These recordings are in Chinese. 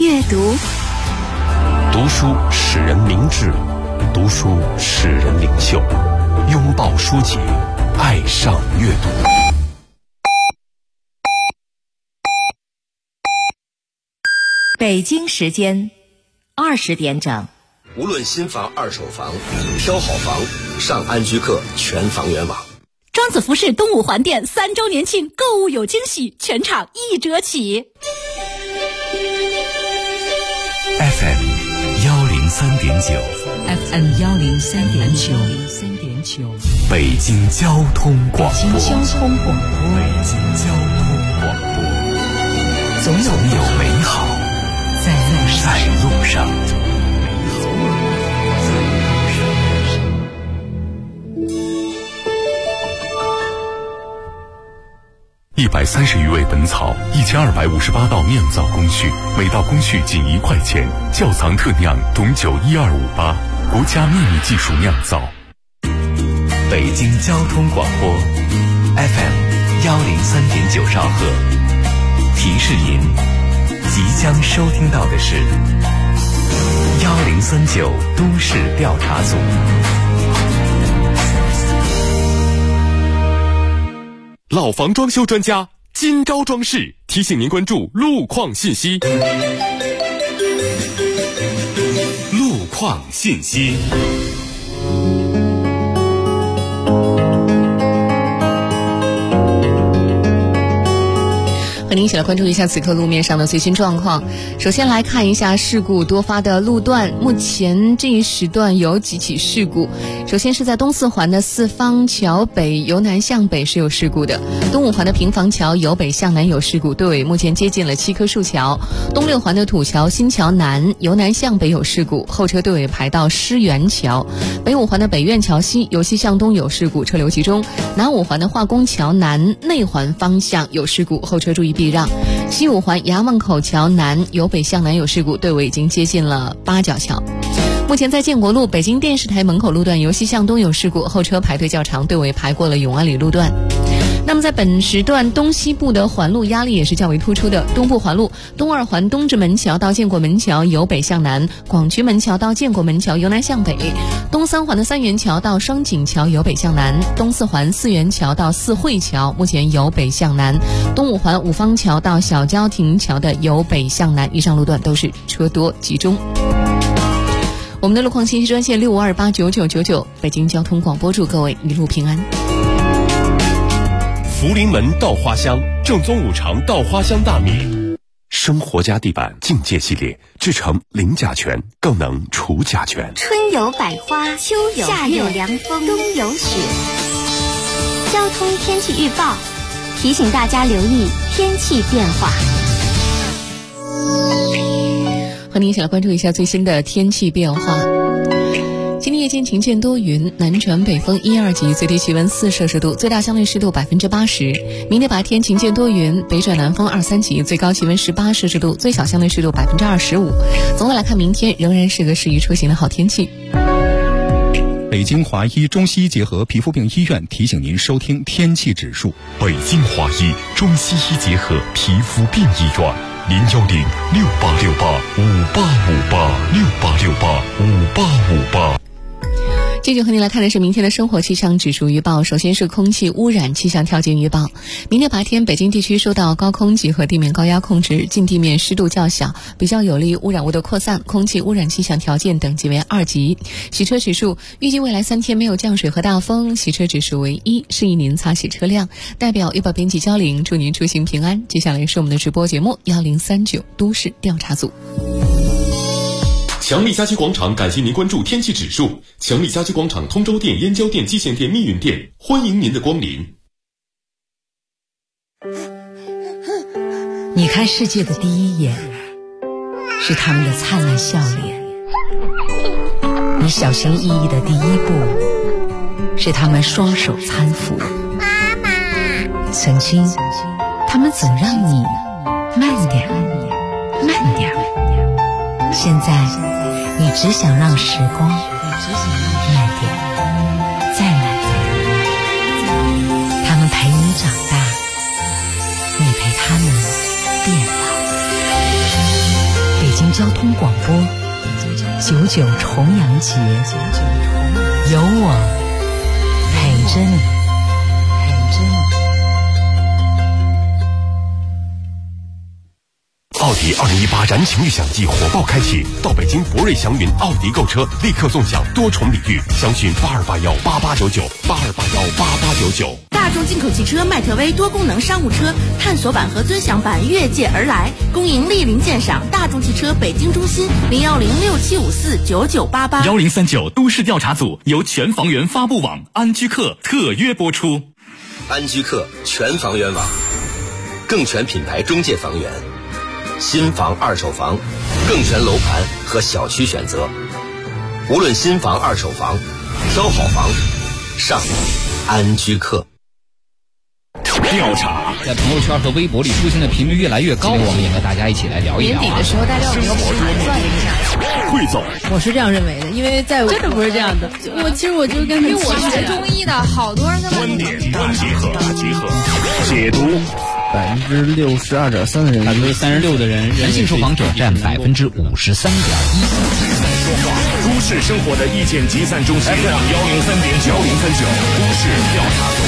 阅读。 读书使人明智，读书使人领袖。拥抱书籍，爱上阅读。 北京时间20点整。 无论新房、二手房，挑好房，上安居客全房源网。 庄子服饰东五环店3周年庆，购物有惊喜，全场1折起。 FM 103.9 FM 103.9 北京交通广播。 北京交通广播，总有美好在路上。 130余味本草，1258道酿造工序，每道工序仅1块钱。窖藏特酿董酒12588，国家秘密技术酿造。 北京交通广播 FM 103.9兆赫。提示您，即将收听到的是1039都市调查组。 老房装修专家金招装饰提醒您关注路况信息。路况信息。 和您一起来关注一下此刻路面上的最新状况。首先来看一下事故多发的路段，目前这一时段有几起事故。首先是在东四环的四方桥北由南向北是有事故的，东五环的平房桥由北向南有事故，队尾目前接近了7棵树桥。东六环的土桥新桥南由南向北有事故，后车队尾排到狮园桥。北五环的北苑桥西由西向东有事故，车流集中。南五环的化工桥南内环方向有事故，后车注意避让。西五环衙门口桥南由北向南有事故，队尾已经接近了八角桥。目前在建国路北京电视台门口路段由西向东有事故，后车排队较长，队尾排过了永安里路段。那么在本时段东西部的环路压力也是较为突出的，东部环路东二环东直门桥到建国门桥由北向南，广渠门桥到建国门桥由南向北，东三环的三元桥到双井桥由北向南，东四环四元桥到四惠桥目前由北向南，东五环五方桥到小郊亭桥的由北向南，以上路段都是车多集中。我们的路况信息专线65289999，北京交通广播祝各位一路平安。 福临门稻花香，正宗五常稻花香大米，生活家地板境界系列，制成零甲醛，更能除甲醛。 春有百花，秋有夏有凉风，冬有雪。交通天气预报提醒大家留意天气变化。 和您一起来关注一下最新的天气变化。今天夜间晴间多云，南转北风1、2级，最低气温4摄氏度，最大相对湿度80%。明天白天晴间多云，北转南风2、3级，最高气温18摄氏度，最小相对湿度25%。总的来看，明天仍然是个适宜出行的好天气。 北京华医中西医结合皮肤病医院提醒您收听天气指数。 北京华医中西医结合皮肤病医院，0106868585858，68685858。 继续和您来看的是明天的生活气象指数预报。首先是空气污染气象条件预报。明天白天北京地区受到高空及和地面高压控制，近地面湿度较小，比较有利污染物的扩散，空气污染气象条件等级为2级。洗车指数预计未来3天没有降水和大风，洗车指数为1，适宜您擦洗车辆。代表预报编辑焦玲，祝您出行平安。接下来是我们的直播节目1039都市调查组。 强力家居广场感谢您关注天气指数。强力家居广场通州店、燕郊店、蓟县店、密云店，欢迎您的光临。 你看世界的第一眼是他们的灿烂笑脸，你小心翼翼的第一步是他们双手搀扶。 妈妈， 曾经他们总让你慢点慢点，现在你只想让时光慢点再慢点，他们陪你长大，你陪他们变老。北京京交通广播99重阳节，有我陪着你。 奥迪2018燃情悦享季火爆开启，到北京博瑞祥云奥迪购车，立刻送享多重礼遇，详询82818899，82818899。 大众进口汽车迈特威多功能商务车探索版和尊享版越界而来，恭迎莅临鉴赏。大众汽车北京中心01067549988。1039 都市调查组由全房源发布网安居客特约播出。 安居客全房源网，更全品牌中介房源，新房二手房，更全楼盘和小区选择。无论新房二手房，挑好房上安居客。 调查在朋友圈和微博里出现的频率越来越高，我们也和大家一起来聊一聊。 年底的时候，大家有没有盘算一下？ 汇总， 我是这样认为的，因为在我真的不是这样的。其实我就跟他， 因为我学中医的，好多人跟我观点大集合，解读。 62.3%的人 ，36%的人，人性受访者占53.1%。 都市生活的意见集散中心 FM 103.9，都市调查组。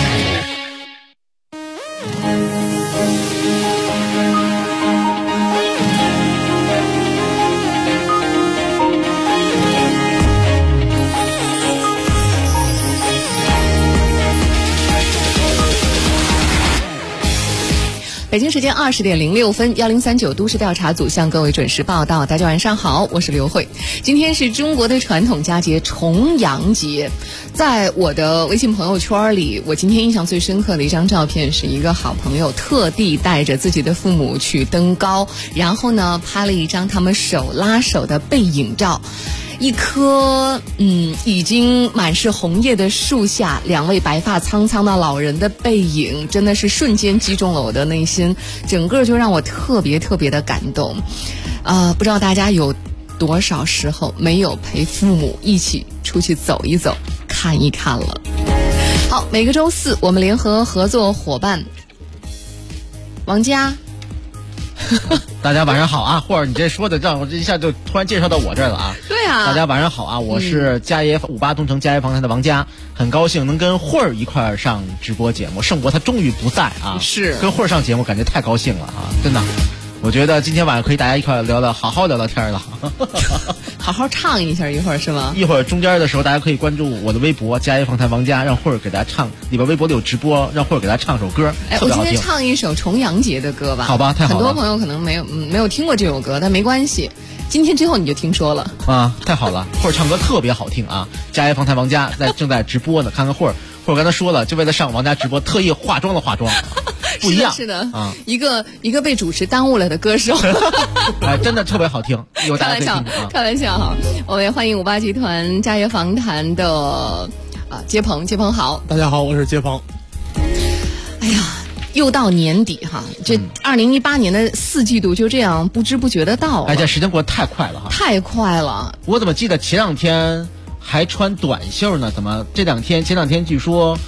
北京时间20点06分，1039都市调查组向各位准时报道。大家晚上好，我是刘慧。今天是中国的传统佳节重阳节，在我的微信朋友圈里，我今天印象最深刻的一张照片是一个好朋友特地带着自己的父母去登高，然后呢拍了一张他们手拉手的背影照。一棵已经满是红叶的树下，两位白发苍苍的老人的背影，真的是瞬间击中了我的内心，整个就让我特别特别的感动。不知道大家有多少时候没有陪父母一起出去走一走、看一看了。好，每个周四我们联合合作伙伴王佳。 大家晚上好啊！或者你这说的让我这一下就突然介绍到我这儿了啊！ 对啊， 大家晚上好啊！我是嘉业58东城嘉业房产的王佳，很高兴能跟慧儿一块儿上直播节目。盛博他终于不在啊， 是跟慧儿上节目，感觉太高兴了啊！真的，我觉得今天晚上可以大家一块聊聊，好好聊聊天了。 好好唱一下一会儿是吗？ 一会儿中间的时候，大家可以关注我的微博嘉业房产王佳，让慧儿给大家唱，里边微博里有直播，让慧儿给大家唱首歌， 我今天唱一首重阳节的歌吧。 好吧，太好了。 很多朋友可能没有听过这首歌，但没关系，今天之后你就听说了啊，太好了。慧儿唱歌特别好听啊，嘉业房产王佳正在直播呢，看看慧儿刚才说了，就为了上王佳直播，特意化妆了化妆。不一样， 是的啊，一个被主持耽误了的歌手， 哎，真的特别好听，有大家可以听开玩笑哈。我们也欢迎58集团嘉业房坛的接鹏好， 大家好，我是接鹏。 哎呀，又到年底哈，这2018年的4季度就这样不知不觉的到了， 哎，这时间过得太快了哈， 太快了。 我怎么记得前两天还穿短袖呢？怎么前两天据说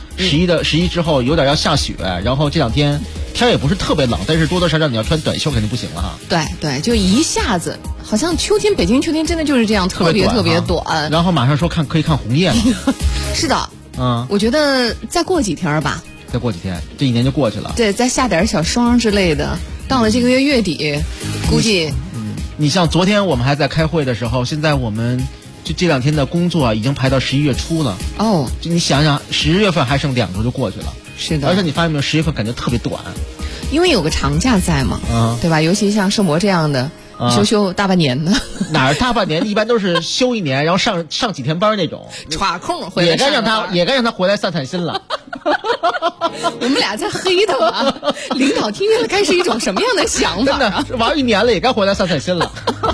11之后有点要下雪，然后这两天天也不是特别冷，但是多多少少你要穿短袖肯定不行了哈。 对，就一下子好像北京秋天真的就是这样，特别短。 然后马上说可以看红叶了。 是的，我觉得再过几天吧。 再过几天，这一年就过去了。 对，再下点小霜之类的，到了这个月底，估计你像昨天我们还在开会的时候，现在我们这两天的工作已经排到11月初了。 哦， 就你想想，10月份还剩2周就过去了。 是的， 而且你发现没有，10月份感觉特别短， 因为有个长假在嘛，对吧？尤其像盛博这样的，休大半年的， 哪儿大半年？一般都是休一年，然后上几天班那种， 耍空回来。 也该让他回来散心了。 我们俩在黑他吧？领导听见了该是一种什么样的想法？ 真的玩1年了，也该回来散心了。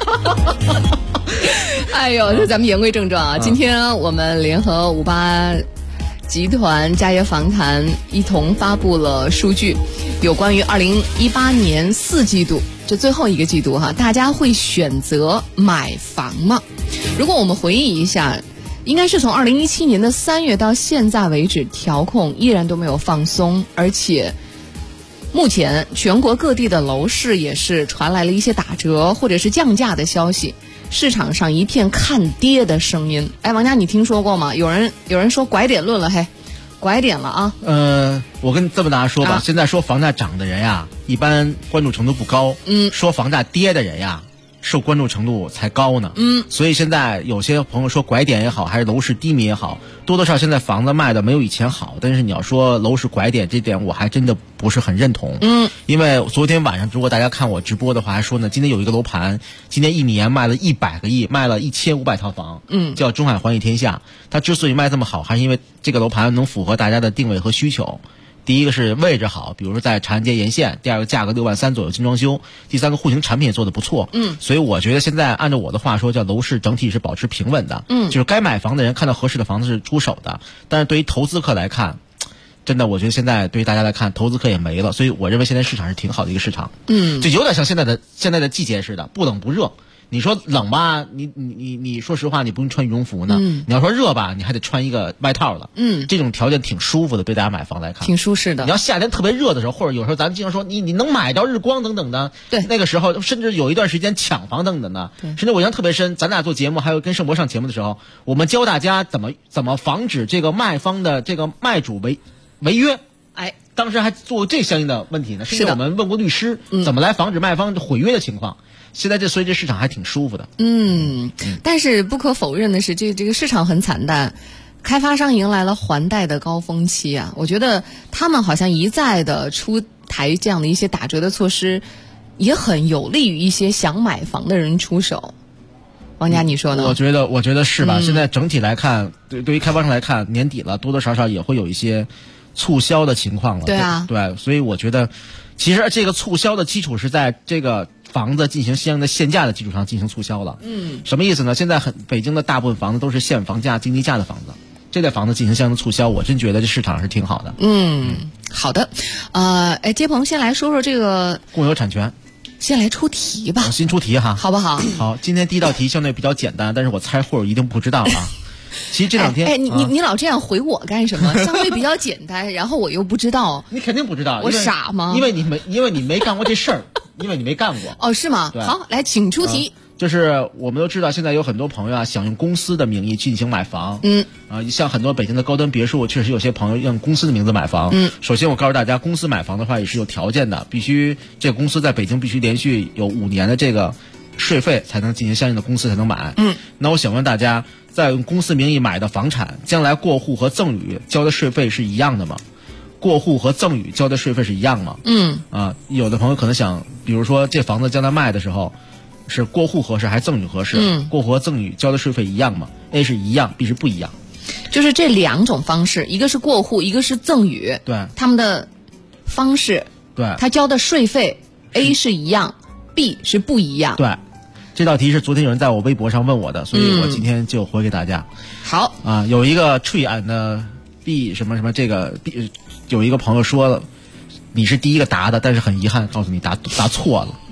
哎呦，这咱们言归正传啊！今天我们联合58集团嘉业房坛一同发布了数据，有关于2018年4季度，这最后一个季度哈，大家会选择买房吗？如果我们回忆一下，应该是从2017年的3月到现在为止，调控依然都没有放松，而且目前全国各地的楼市也是传来了一些打折或者是降价的消息，市场上一片看跌的声音。哎，王佳，你听说过吗？有人说拐点论了，嘿，拐点了啊！ 我跟这么大家说吧，现在说房价涨的人呀，一般关注程度不高。说房价跌的人呀，受关注程度才高呢。所以现在有些朋友说拐点也好，还是楼市低迷也好，多多少少现在房子卖的没有以前好。但是你要说楼市拐点这点，我还真的不是很认同。因为昨天晚上如果大家看我直播的话，还说呢，今天有一个楼盘，今年1年卖了100个亿，卖了1500套房。叫中海环宇天下。它之所以卖这么好，还是因为这个楼盘能符合大家的定位和需求。第一个是位置好，比如说在长安街沿线；第二个价格6万3左右，精装修；第三个户型产品也做得不错。所以我觉得现在按照我的话说，叫楼市整体是保持平稳的。就是该买房的人看到合适的房子是出手的，但是对于投资客来看，真的我觉得现在对于大家来看，投资客也没了，所以我认为现在市场是挺好的一个市场。就有点像现在的季节似的，不冷不热。你说冷吧，你说实话，你不用穿羽绒服呢。你要说热吧，你还得穿一个外套了。这种条件挺舒服的，对大家买房来看， 挺舒适的。 你要夏天特别热的时候，或者有时候咱们经常说你能买着日光等等的， 对， 那个时候甚至有一段时间抢房等等的，甚至我印象特别深。咱俩做节目，还有跟盛博上节目的时候，我们教大家怎么防止这个卖方的这个卖主违约。 哎， 当时还做这相应的问题呢，甚至我们问过律师，怎么来防止卖方毁约的情况。现在所以这市场还挺舒服的。 但是不可否认的是，这个市场很惨淡，开发商迎来了还贷的高峰期啊。我觉得他们好像一再的出台这样的一些打折的措施，也很有利于一些想买房的人出手。王佳，你说呢？ 我觉得是吧？现在整体来看，对于开发商来看，年底了，多多少少也会有一些促销的情况了。 对啊， 对，所以我觉得，其实这个促销的基础是在这个房子进行相应的限价的基础上进行促销了。什么意思呢？现在北京的大部分房子都是限房价、经济价的房子，这类房子进行相应的促销，我真觉得这市场是挺好的。 好的。接鹏先来说说这个共有产权。 先来出题吧。 先出题哈， 好不好？ 好，今天第一道题相对比较简单，但是我猜会儿一定不知道啊。其实这两天， 你老这样回我干什么？相对比较简单，然后我又不知道。 你肯定不知道， 我傻吗？ 因为你没干过这事儿，因为你没干过。 哦，是吗？好，来，请出题。 就是我们都知道，现在有很多朋友啊，想用公司的名义进行买房。像很多北京的高端别墅，确实有些朋友用公司的名字买房。首先我告诉大家，公司买房的话也是有条件的，必须这个公司在北京必须连续有5年的这个税费才能进行相应的公司才能买。那我想问大家，在用公司名义买的房产，将来过户和赠与交的税费是一样的吗？过户和赠与交的税费是一样吗？有的朋友可能想，比如说这房子将来卖的时候，是过户合适还是赠与合适？过户和赠与交的税费一样吗？ A 是一样， B 是不一样。 就是这两种方式，一个是过户，一个是赠与。 对， 他们的方式， 对， 他交的税费 A 是一样， B 是不一样。 对，这道题是昨天有人在我微博上问我的，所以我今天就回给大家。 好啊，有一个 tree and B 什么什么，这个 B 有一个朋友说了，你是第一个答的，但是很遗憾告诉你答错了。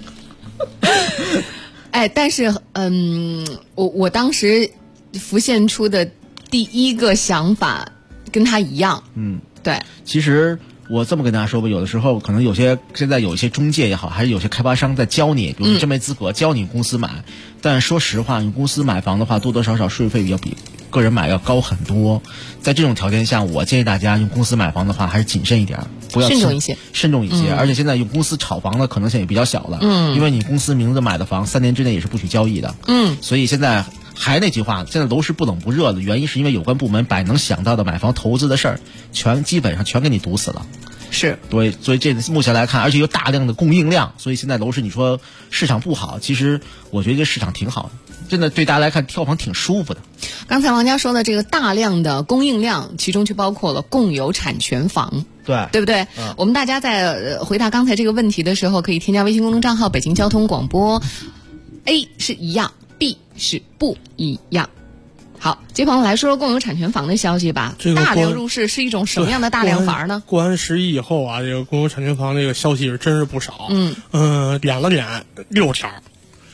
但是我当时浮现出的第一个想法跟他一样。对。 其实我这么跟大家说吧，有的时候可能现在有一些中介也好，还是有些开发商在教你，比如你真没资格教你公司买。但说实话，你公司买房的话，多多少少税费要比个人买要高很多。在这种条件下，我建议大家用公司买房的话，还是谨慎一点，不要慎重一些。 而且现在用公司炒房的可能性也比较小了。因为你公司名字买的房，3年之内也是不许交易的。所以现在还那句话，现在楼市不冷不热的原因是因为有关部门把能想到的买房投资的事儿，基本上全给你堵死了。 是， 对，所以这目前来看，而且有大量的供应量，所以现在楼市你说市场不好，其实我觉得这市场挺好的，真的对大家来看挑房挺舒服的。 刚才王佳说的这个大量的供应量，其中就包括了共有产权房。对不对？我们大家在回答刚才这个问题的时候，可以添加微信公众账号北京交通广播。A 是一样， B 是不一样。好，接朋友来说说共有产权房的消息吧。大量入市是一种什么样的大量房呢？ 过完11以后啊，这个共有产权房这个消息是真是不少。点了点6条。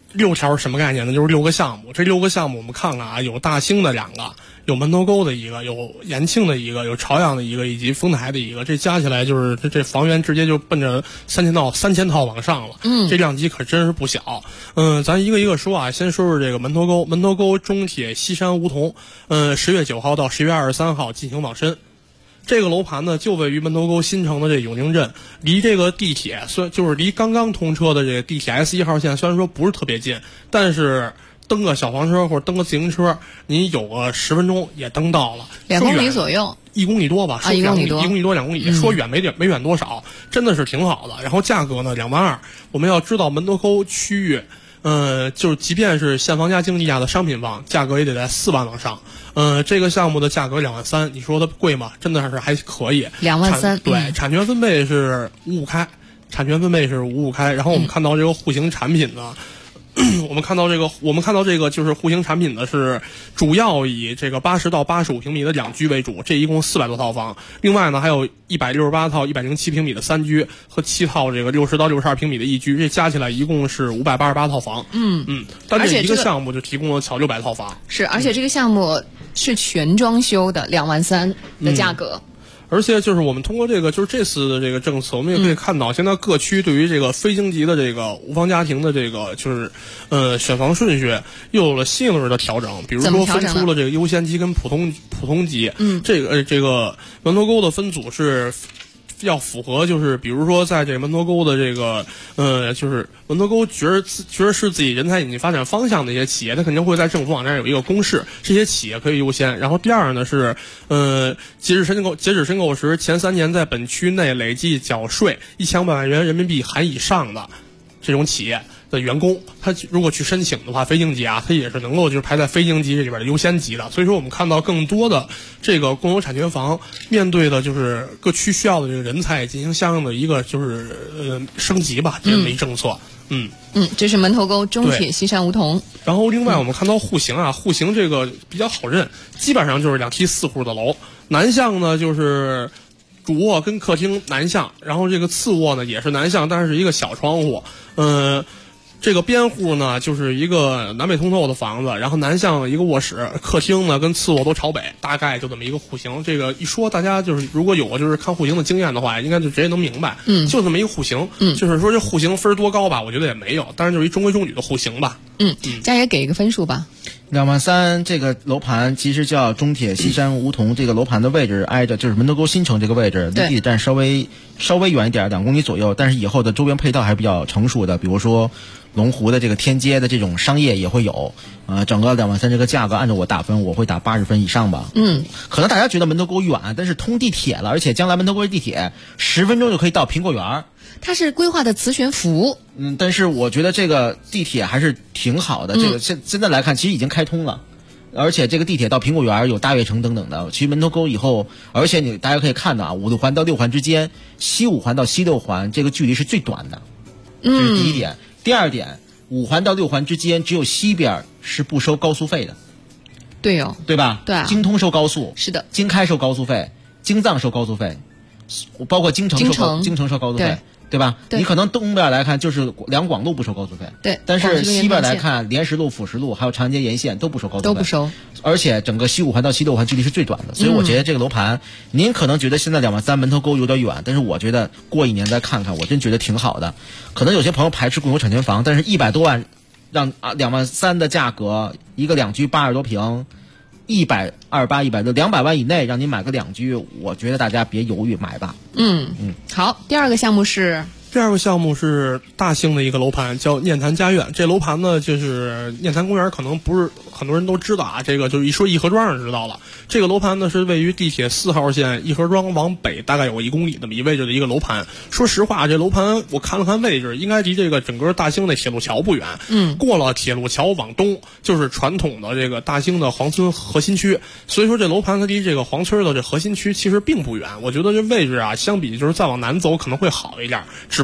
6条什么概念呢？就是6个项目。这6个项目我们看看啊，有大兴的2个，有门头沟的1个，有延庆的1个，有朝阳的1个，以及丰台的1个。这加起来就是这房源直接就奔着3000套往上了。这量级可真是不小。咱一个一个说啊，先说说这个门头沟。门头沟中铁西山梧桐，10月9号到10月23号进行网申。这个楼盘呢，就位于门头沟新城的这永定镇，离这个地铁就是离刚刚通车的这个地铁 S1号线，虽然说不是特别近，但是蹬个小黄车或者蹬个自行车，你有个10分钟也蹬到了 ，2公里左右 ，1公里多吧 ，1公里多 ，2公里，说远没远多少，真的是挺好的。然后价格呢2万2，我们要知道门头沟区域。就是即便是现房加经济价的商品房，价格也得在4万往上。这个项目的价格2万3，你说它贵吗？真的是还可以。 2万3， 对，产权分配是55开，然后我们看到这个户型产品呢。我们看到这个就是户型产品呢，是主要以这个80到85平米的2居为主，这一共400多套房。另外呢，还有168套107平米的3居和7套这个60到62平米的1居，这加起来一共是588套房。但这一个项目就提供了巧600套房。 是，而且这个项目是全装修的，2万3的价格。 而且就是我们通过就是这次的这个政策，我们也可以看到，现在各区对于这个非经济的这个无房家庭的这个就是选房顺序又有了新一轮的调整，比如说分出了这个优先级跟普通级。这个门头沟的分组是要符合，就是比如说在这个门头沟的这个就是门头沟觉得是自己人才引进发展方向的一些企业，它肯定会在政府网站有一个公示，这些企业可以优先。然后第二呢是截止申购时前3年在本区内累计缴税1500万元人民币含以上的这种企业的员工，他如果去申请的话，非经济啊，他也是能够就是排在非经济这里边的优先级的。所以说我们看到更多的这个共有产权房面对的就是各区需要的这个人才进行相应的一个就是升级吧，这么一政策。 这是门头沟中铁西山梧桐。 然后另外我们看到户型啊，户型这个比较好认，基本上就是2梯4户的楼。南向呢就是主卧跟客厅南向，然后这个次卧呢也是南向，但是一个小窗户。这个边户呢就是一个南北通透的房子，然后南向一个卧室，客厅呢跟次卧都朝北，大概就这么一个户型。这个一说大家就是如果有过就是看户型的经验的话，应该就直接能明白。就这么一个户型。就是说这户型分多高吧，我觉得也没有，但是就是一中规中矩的户型吧。 佳也给一个分数吧。 2万3这个楼盘其实叫中铁西山梧桐，这个楼盘的位置挨着就是门头沟新城这个位置，离地铁站稍微远一点，2公里左右。但是以后的周边配套还是比较成熟的，比如说龙湖的这个天街的这种商业也会有。整个2万3这个价格按照我打分，我会打80分以上吧。可能大家觉得门头沟远，但是通地铁了，而且将来门头沟地铁10分钟就可以到苹果园。 它是规划的磁悬浮。 但是我觉得这个地铁还是挺好的。这个现在来看，其实已经开通了，而且这个地铁到苹果园有大悦城等等的。其实门头沟以后，而且大家可以看到啊，5环到6环之间，西5环到西6环这个距离是最短的。这是第一点。第二点，5环到6环之间只有西边是不收高速费的。 对哦， 对吧？ 对啊。 京通收高速， 是的。 京开收高速费，京藏收高速费，包括京城收高速费。对吧？你可能东边来看就是两广路不收高速费， 对。 但是西边来看，莲石路、辅石路还有长安街沿线都不收高速费， 都不收。 而且整个西5环到西6环距离是最短的，所以我觉得这个楼盘，您可能觉得现在2万3门头沟有点远，但是我觉得过1年再看看，我真觉得挺好的。可能有些朋友排斥共有产权房，但是100多万让2万3的价格，一个2居80多平。128、160、200万以内让您买个2居，我觉得大家别犹豫，买吧。 好，第二个项目是大兴的一个楼盘，叫念坛家苑。这楼盘呢，就是念坛公园，可能不是很多人都知道啊。这个就是一说颐和庄就知道了。这个楼盘呢是位于地铁4号线颐和庄往北大概有1公里那么一位置的一个楼盘。说实话，这楼盘我看了看位置，应该离这个整个大兴的铁路桥不远。过了铁路桥往东，就是传统的这个大兴的黄村核心区。所以说这楼盘它离这个黄村的这核心区其实并不远。我觉得这位置啊，相比就是再往南走可能会好一点。只不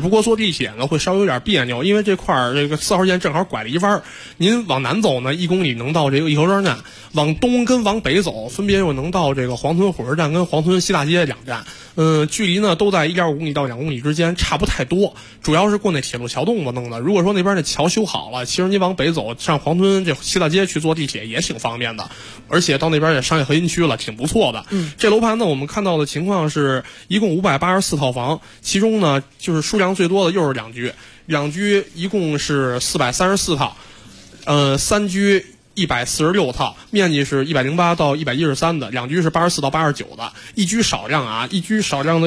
不过坐地铁呢会稍微有点别扭，因为这块儿这个4号线正好拐了一弯，您往南走呢1公里能到这个义和庄站，往东跟往北走分别又能到这个黄屯火车站跟黄屯西大街2站，距离呢都在1.5公里到2公里之间，差不太多，主要是过那铁路桥洞子弄的。如果说那边那桥修好了，其实你往北走上黄屯这西大街去坐地铁也挺方便的，而且到那边也商业核心区了，挺不错的。这楼盘呢我们看到的情况是一共584套房，其中呢就是数量最多的又是两居一共是434套，3居146套，面积是108到113的，两居是84到89的，一居少量啊，一居是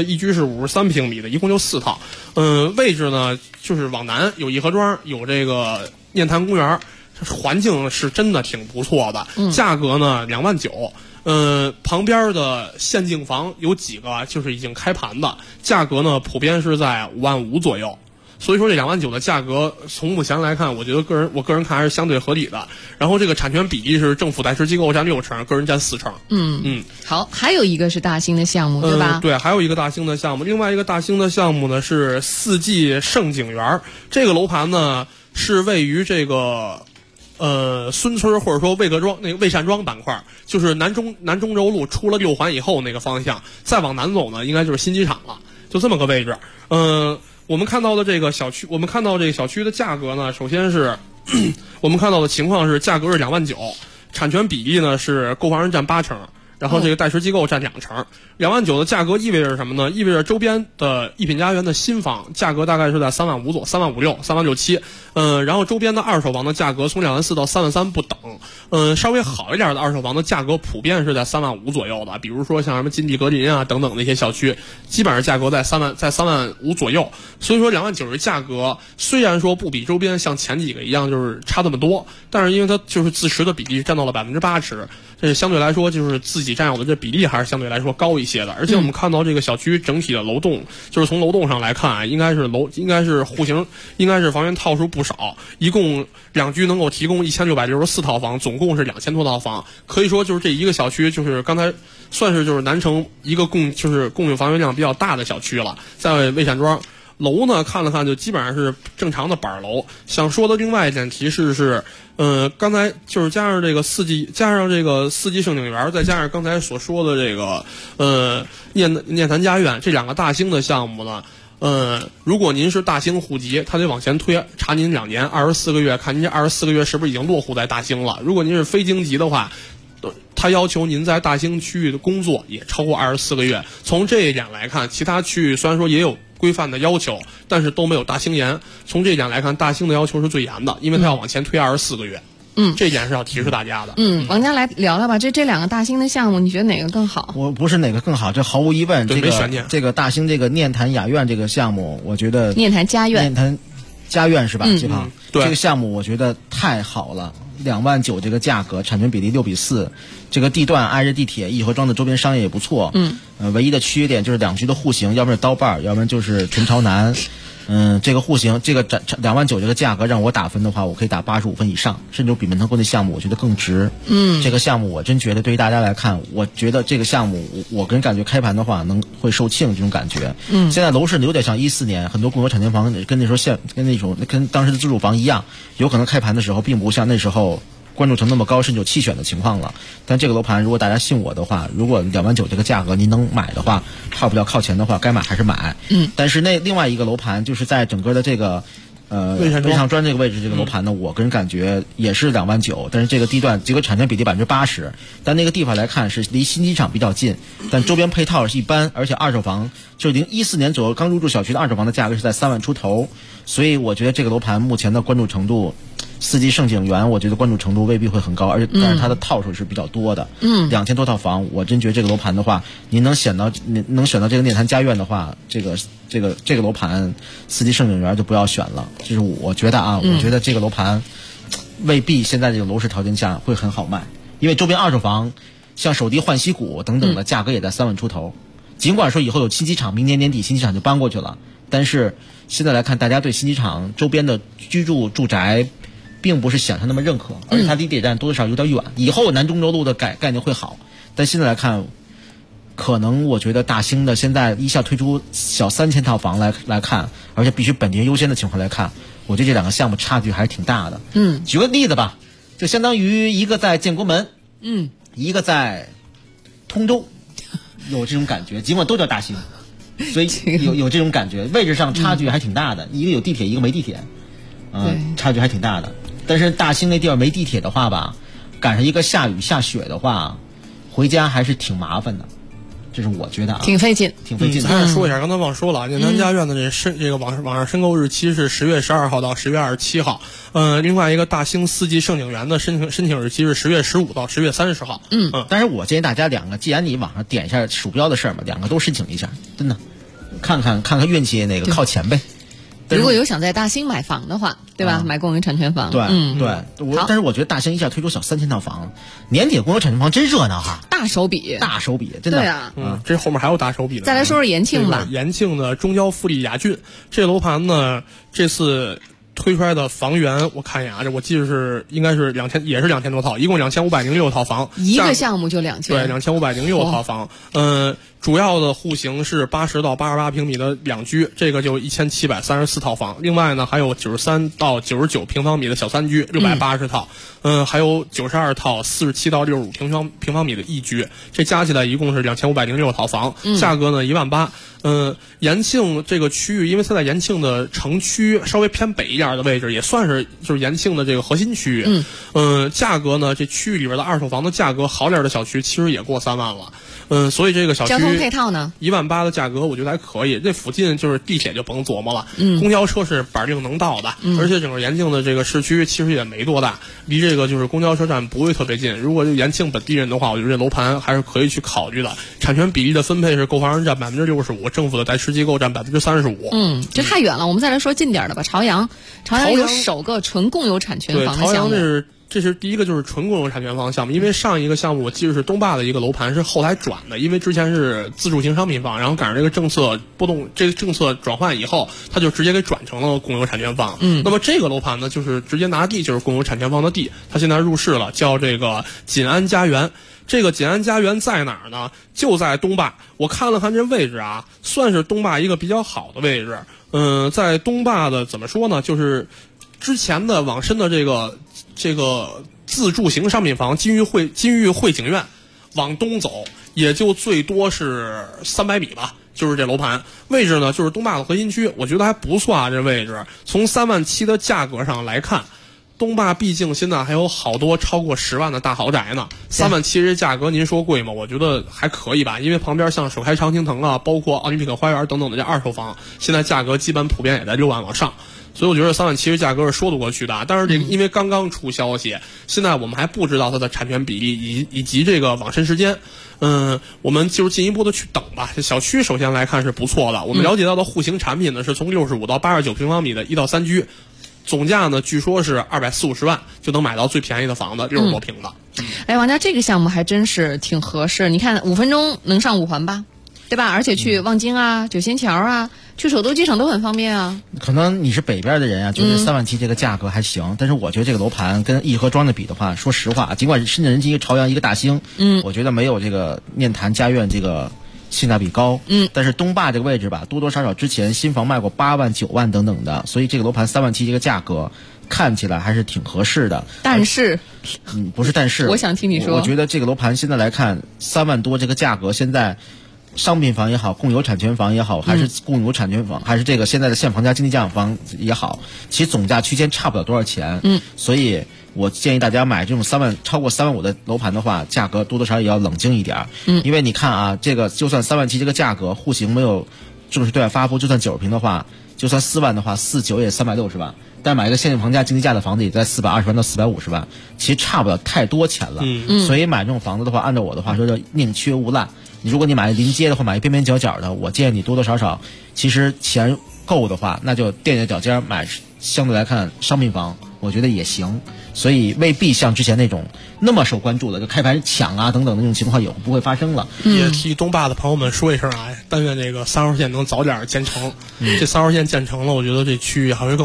53平米的，一共就4套。位置呢就是往南有义和庄，有这个念坛公园，环境是真的挺不错的，价格呢2万9。旁边的限境房有几个就是已经开盘的，价格呢普遍是在5万5左右。所以说这2万9的价格，从目前来看，我觉得我个人看还是相对合理的。然后这个产权比例是政府代持机构占6成，个人占4成。 好，还有一个是大兴的项目，对吧？ 对，还有一个大兴的项目，另外一个大兴的项目呢是四季盛景园。这个楼盘呢是位于这个孙村或者说魏各庄那个魏善庄板块，就是南中轴路出了6环以后那个方向，再往南走呢应该就是新机场了，就这么个位置。我们看到的这个小区，我们看到这个小区的价格呢，首先是我们看到的情况是价格是2万9，产权比例呢是购房人占8成，然后这个代持机构占2成。2万9的价格意味着什么呢？意味着周边的一品家园的新房价格大概是在3万5左右，3万5、6、3万6、7。然后周边的二手房的价格从2万4到3万3不等。稍微好一点的二手房的价格普遍是在3万5左右的，比如说像什么金地格林啊等等那些小区，基本上价格在3万5左右。所以说2万9的价格虽然说不比周边像前几个一样就是差这么多，但是因为它就是自持的比例占到了80%，这相对来说就是自己占有的这比例还是相对来说高一些的。而且我们看到这个小区整体的楼栋，就是从楼栋上来看啊，应该是户型，应该是房源套数不少，一共两居能够提供1664套房，总共是2000多套房，可以说就是这一个小区就是刚才算是就是南城一个供应房源量比较大的小区了。在魏善庄楼呢看了看，就基本上是正常的板楼。想说的另外一点提示是，刚才就是加上这个四季盛景园，再加上刚才所说的这个念坛家苑这2个大兴的项目呢，如果您是大兴户籍，他得往前推查您2年24个月，看您这24个月是不是已经落户在大兴了。如果您是非京籍的话，他要求您在大兴区域的工作也超过24个月。从这一点来看，其他区域虽然说也有规范的要求，但是都没有大兴严。从这一点来看，大兴的要求是最严的，因为他要往前推24个月。这一点是要提示大家的。 王家来聊聊吧，这2个大兴的项目，你觉得哪个更好？ 我不是哪个更好，这毫无疑问，这个大兴这个念坛雅苑这个项目，我觉得念坛家苑是吧？ 对，这个项目我觉得太好了。2万9这个价格，产权比例6比4，这个地段挨着地铁，义和庄的周边商业也不错。唯一的缺点就是两居的户型，要不然是刀瓣，要不然就是纯朝南。这个户型，这个2万9这个价格让我打分的话，我可以打85分以上，甚至比门头沟的项目我觉得更值。这个项目我真觉得对于大家来看，我觉得这个项目我个人感觉开盘的话会售罄这种感觉。现在楼市有点像14年，很多共有产权房跟那时候跟当时的自住房一样，有可能开盘的时候并不像那时候关注程那么高，甚至有弃选的情况了。但这个楼盘如果大家信我的话，如果2万9这个价格您能买的话，靠不了靠前的话，该买还是买。但是那另外一个楼盘就是在整个的这个魏善庄这个位置，这个楼盘呢，我个人感觉也是2万9，但是这个地段这个产权比例80%，但那个地方来看是离新机场比较近，但周边配套是一般，而且二手房就2014年左右刚入住小区的二手房的价格是在3万出头，所以我觉得这个楼盘目前的关注程度。四季盛景园，我觉得关注程度未必会很高，但是它的套数是比较多的。2000多套房，我真觉得这个楼盘的话，您能选到这个念坛家苑的话，这个楼盘四季盛景园就不要选了。就是我觉得啊，我觉得这个楼盘未必现在这个楼市条件下会很好卖，因为周边二手房像首迪焕西谷等等的价格也在3万出头。尽管说以后有新机场，明年年底新机场就搬过去了，但是现在来看，大家对新机场周边的住宅并不是想象那么认可，而且它离地铁站多多少有点远。以后南中轴路的概念会好，但现在来看， 可能我觉得大兴的现在一下推出小3000套房来看，而且必须本地人优先的情况来看，我觉得这两个项目差距还是挺大的。举个例子吧，就相当于一个在建国门，一个在通州，有这种感觉，尽管都叫大兴，所以有这种感觉，位置上差距还挺大的，一个有地铁，一个没地铁，差距还挺大的。但是大兴那地方没地铁的话吧，赶上一个下雨下雪的话，回家还是挺麻烦的。这是我觉得挺费劲。 咱也说一下，刚才忘说了，念南家院的这个网上申购日期是10月12号到10月27号。另外一个大兴四季盛景园的申请日期是10月15到10月30号。 但是我建议大家两个，既然你网上点一下鼠标的事儿嘛，两个都申请一下，真的，看看运气哪个靠前呗。 如果有想在大兴买房的话，对吧？买共有产权房。 对，但是我觉得大兴一下推出小3000套房，年底共有产权房真热闹哈， 大手笔， 真的。 对啊， 这后面还有大手笔呢。 再来说说延庆吧。 延庆的中交富力雅骏这楼盘呢，这次推出来的房源，我看一眼啊，我记得应该是2000多套，一共2506套房， 一个项目就2000。 对，2506套房。主要的户型是80到88平米的两居，这个就1734套房。另外呢，还有93到99平方米的小三居，680套。还有92套47到65平方米的一居，这加起来一共是2506套房，价格呢18000。延庆这个区域，因为它在延庆的城区稍微偏北一点的位置，也算是就是延庆的这个核心区域。价格呢，这区域里边的二手房的价格好点的小区其实也过3万了。所以这个小区交通配套呢 ，18000的价格我觉得还可以。这附近就是地铁就甭琢磨了，公交车是板定能到的，而且整个延庆的这个市区其实也没多大，离这个就是公交车站不会特别近。如果就延庆本地人的话，我觉得这楼盘还是可以去考虑的。产权比例的分配是购房人占65%，政府的代持机构占35%。 这太远了，我们再来说近点的吧。朝阳有首个纯共有产权房的项目。 这是第一个，就是纯共有产权房项目。因为上一个项目我记得是东坝的一个楼盘是后来转的，因为之前是自住型商品房，然后赶上这个政策波动，这个政策转换以后，它就直接给转成了共有产权房。那么这个楼盘呢，就是直接拿地就是共有产权房的地，它现在入市了，叫这个锦安家园。这个锦安家园在哪儿呢？就在东坝。我看了看这位置啊，算是东坝一个比较好的位置。在东坝的怎么说呢？就是之前的往深的这个自住型商品房金玉汇景苑往东走，也就最多是300米吧。就是这楼盘位置呢，就是东坝的核心区，我觉得还不错啊。这位置从37000的价格上来看，东坝毕竟现在还有好多超过10万的大豪宅呢。37000这价格您说贵吗？我觉得还可以吧，因为旁边像首开常青藤啊，包括奥林匹克花园等等的这二手房，现在价格基本普遍也在6万往上。所以我觉得37000价格是说得过去的。但是这个因为刚刚出消息，现在我们还不知道它的产权比例以及这个网申时间。我们就是进一步的去等吧。小区首先来看是不错的，我们了解到的户型产品呢是从65到89平方米的1到3居，总价呢据说是240-50万就能买到最便宜的房子，60多平的。 王家这个项目还真是挺合适。你看5分钟能上5环吧，对吧？而且去望京啊、九仙桥啊，去首都机场都很方便啊。 可能你是北边的人啊，觉得37000这个价格还行，但是我觉得这个楼盘跟颐和庄的比的话，说实话，尽管是深圳人机、一个朝阳、一个大兴，我觉得没有这个念坛家苑这个性价比高。但是东坝这个位置吧，多多少少之前新房卖过8万、9万等等的，所以这个楼盘37000这个价格看起来还是挺合适的。 但是， 不是但是， 我想听你说， 我觉得这个楼盘现在来看3万多这个价格，现在商品房也好，共有产权房也好，还是共有产权房，还是这个现在的现房加经济价值房也好，其实总价区间差不了多少钱。所以我建议大家买这种超过3万5的楼盘的话，价格多多少少也要冷静一点。因为你看啊，这个就算37000这个价格，户型没有正式对外发布，就算90平的话，就算4万的话，49也360万。但买一个现房加经济价的房子也在420万到450万，其实差不了太多钱了。所以买这种房子的话，按照我的话说，就宁缺毋滥。如果你买临街的或买边边角角的，我建议你多多少少，其实钱够的话，那就垫着脚尖买，相对来看商品房，我觉得也行。所以未必像之前那种那么受关注的，就开盘抢啊等等的那种情况也不会发生了。 也替东坝的朋友们说一声啊，但愿这个3号线能早点建成。这3号线建成了，我觉得这区域还会更好。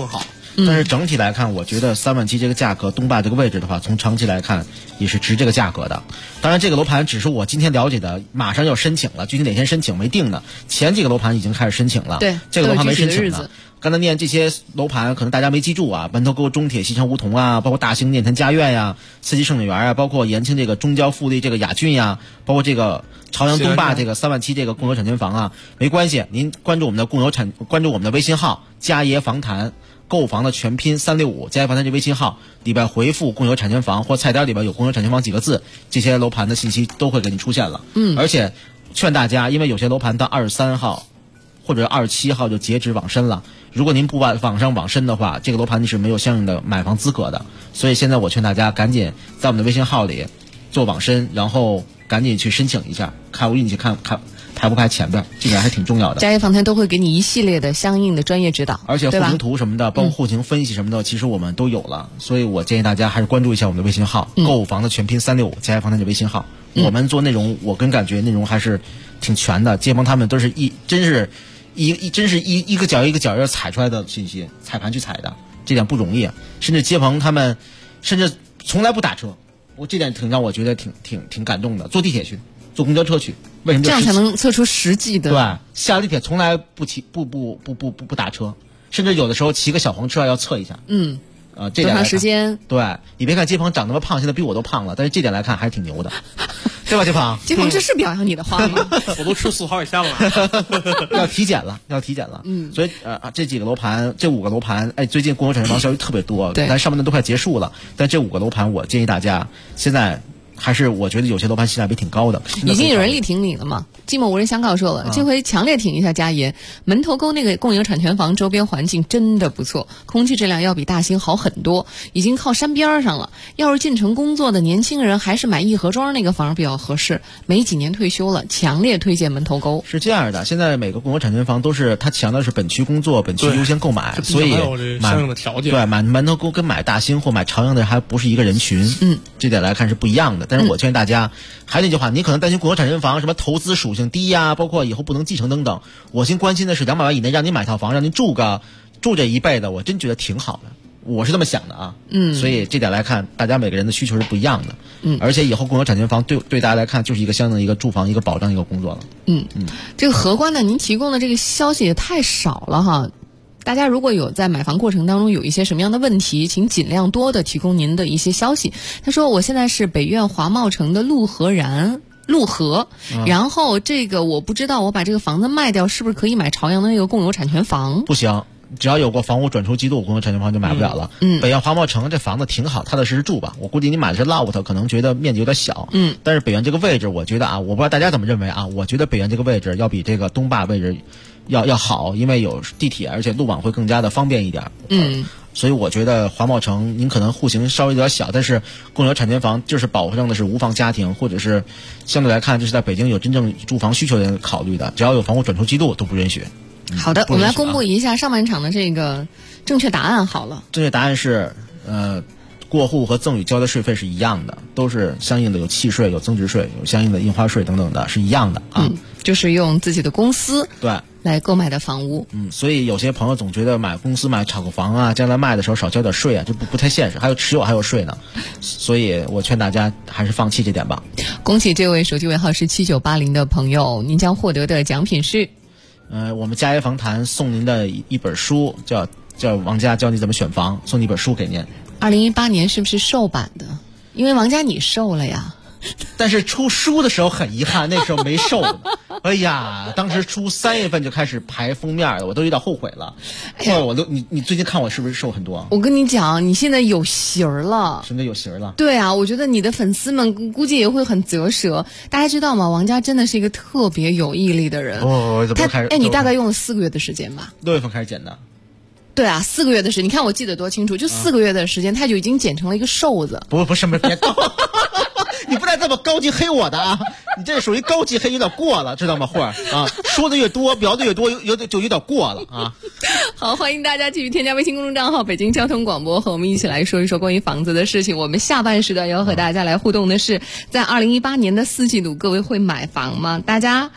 但是整体来看，我觉得37000这个价格，东坝这个位置的话，从长期来看也是值这个价格的。当然，这个楼盘只是我今天了解的，马上要申请了，具体哪天申请没定呢。前几个楼盘已经开始申请了， 对， 这个楼盘没申请呢。刚才念这些楼盘，可能大家没记住啊，门头沟中铁西城梧桐啊，包括大兴念坛家苑呀，四季盛景园啊，包括延庆这个中交富的这个雅骏呀，包括这个朝阳东坝这个37000这个共有产权房啊，没关系，您关注我们的微信号嘉爷房坛，购房的全拼365，嘉爷房坛这微信号里边回复共有产权房或菜单里边有共有产权房几个字，这些楼盘的信息都会给你出现了。而且劝大家，因为有些楼盘到23号或者27号就截止网申了，如果您不网上网申的话，这个楼盘你是没有相应的买房资格的。所以现在我劝大家赶紧在我们的微信号里做网申，然后赶紧去申请一下，看我运气看排不排前边，这点还挺重要的。 嘉业房坛都会给你一系列的相应的专业指导， 而且户型图什么的，包括户型分析什么的，其实我们都有了。所以我建议大家还是关注一下我们的微信号，购物房的全拼365，嘉业房坛的微信号。我们做内容，我跟感觉内容还是挺全的。街坊他们都是真是一个角一个角要踩出来的信息，踩盘去踩的，这点不容易。甚至街坊他们甚至从来不打车，这点挺让我觉得挺感动的。坐地铁去，坐公交车去，为什么这样才能测出实际的？ 对，下了地铁从来不打车，甚至有的时候骑个小黄车要测一下。这点多长时间？ 对，你别看街坊长那么胖，现在比我都胖了，但是这点来看还是挺牛的。对吧，街坊？ 街坊，这是表扬你的话吗？ 我都吃4号以下了， 要体检了。所以这几个楼盘，这5个楼盘，最近共有产权房消息特别多，但上面的都快结束了。但这5个楼盘，我建议大家现在还是我觉得有些楼盘性价比挺高的。 已经有人力挺你了嘛？寂寞无人相告说了，这回强烈挺一下嘉爷。门头沟那个共有产权房周边环境真的不错，空气质量要比大兴好很多，已经靠山边上了。要是进城工作的年轻人，还是买义和庄那个房比较合适。没几年退休了，强烈推荐门头沟。 是这样的，现在每个共有产权房都是它强调是本区工作，本区优先购买，所以相应的条件。 对，买门头沟跟买大兴或买朝阳的还不是一个人群。这点来看是不一样的。但是我建议大家，还是那句话，你可能担心共有产权房什么投资属性低呀，包括以后不能继承等等。我先关心的是200万以内让你买套房，让你住这一辈子，我真觉得挺好的。我是这么想的啊。所以这点来看，大家每个人的需求是不一样的。而且以后共有产权房对大家来看就是一个相应的一个住房一个保障一个工作了。 这个荷官呢，您提供的这个消息也太少了哈。大家如果有在买房过程当中有一些什么样的问题，请尽量多的提供您的一些消息。他说我现在是北苑华茂城的陆河，然后这个我不知道我把这个房子卖掉是不是可以买朝阳的那个共有产权房？ 不行，只要有过房屋转出记录，共有产权房就买不了了。北苑华茂城这房子挺好，踏踏实实住吧。我估计你买的是 loft， 可能觉得面积有点小。但是北苑这个位置，我觉得我不知道大家怎么认为啊？我觉得北苑这个位置要比这个东坝位置要好，因为有地铁，而且路网会更加的方便一点。所以我觉得华茂城您可能户型稍微有点小，但是共有产权房就是保证的是无房家庭，或者是相对来看就是在北京有真正住房需求的人考虑的，只要有房屋转出记录都不允许。 好的，我们来公布一下上半场的这个正确答案好了。 正确答案是过户和赠与交的税费是一样的，都是相应的有契税、有增值税、有相应的印花税等等的，是一样的啊。 就是用自己的公司对来购买的房屋。 所以有些朋友总觉得买公司买炒个房啊，将来卖的时候少交点税啊，这不太现实，还有持有还有税呢。所以我劝大家还是放弃这点吧。 恭喜这位手机尾号是7980的朋友，您将获得的奖品是我们嘉业房坛送您的一本书，叫王家教你怎么选房，送你一本书给您。 2018年是不是瘦版的？因为王家你瘦了呀。 但是出书的时候很遗憾，那时候没瘦。哎呀，当时出3月份就开始排封面了，我都有点后悔了。你最近看我是不是瘦很多？ 我跟你讲，你现在有型了。 什么叫有型了？ 对啊，我觉得你的粉丝们估计也会很啧舌。大家知道吗？王家真的是一个特别有毅力的人。 怎么开始？ 你大概用了4个月的时间吧 ？6月份开始减的。 对啊，4个月的时间，你看我记得多清楚，就4个月的时间，他就已经减成了一个瘦子。 不是，别高。你不带这么高级黑我的啊！你这属于高级黑有点过了，知道吗？霍儿啊，说的越多，聊的越多，就有点过了啊！ 好，欢迎大家继续添加微信公众账号北京交通广播，和我们一起来说一说关于房子的事情。我们下半时段要和大家来互动的是，在2018年的4季度，各位会买房吗？大家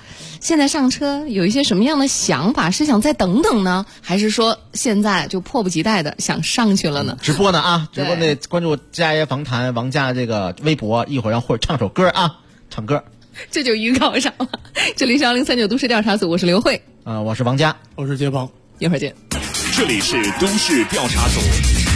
现在上车有一些什么样的想法？是想再等等呢，还是说现在就迫不及待的想上去了呢？ 直播呢啊，直播呢关注家业访谈王家这个微博，一会儿让或者唱首歌啊，唱歌。 这就预告上了。这里是2039都市调查组，我是刘慧， 我是王佳， 我是杰鹏， 一会儿见。 这里是都市调查组。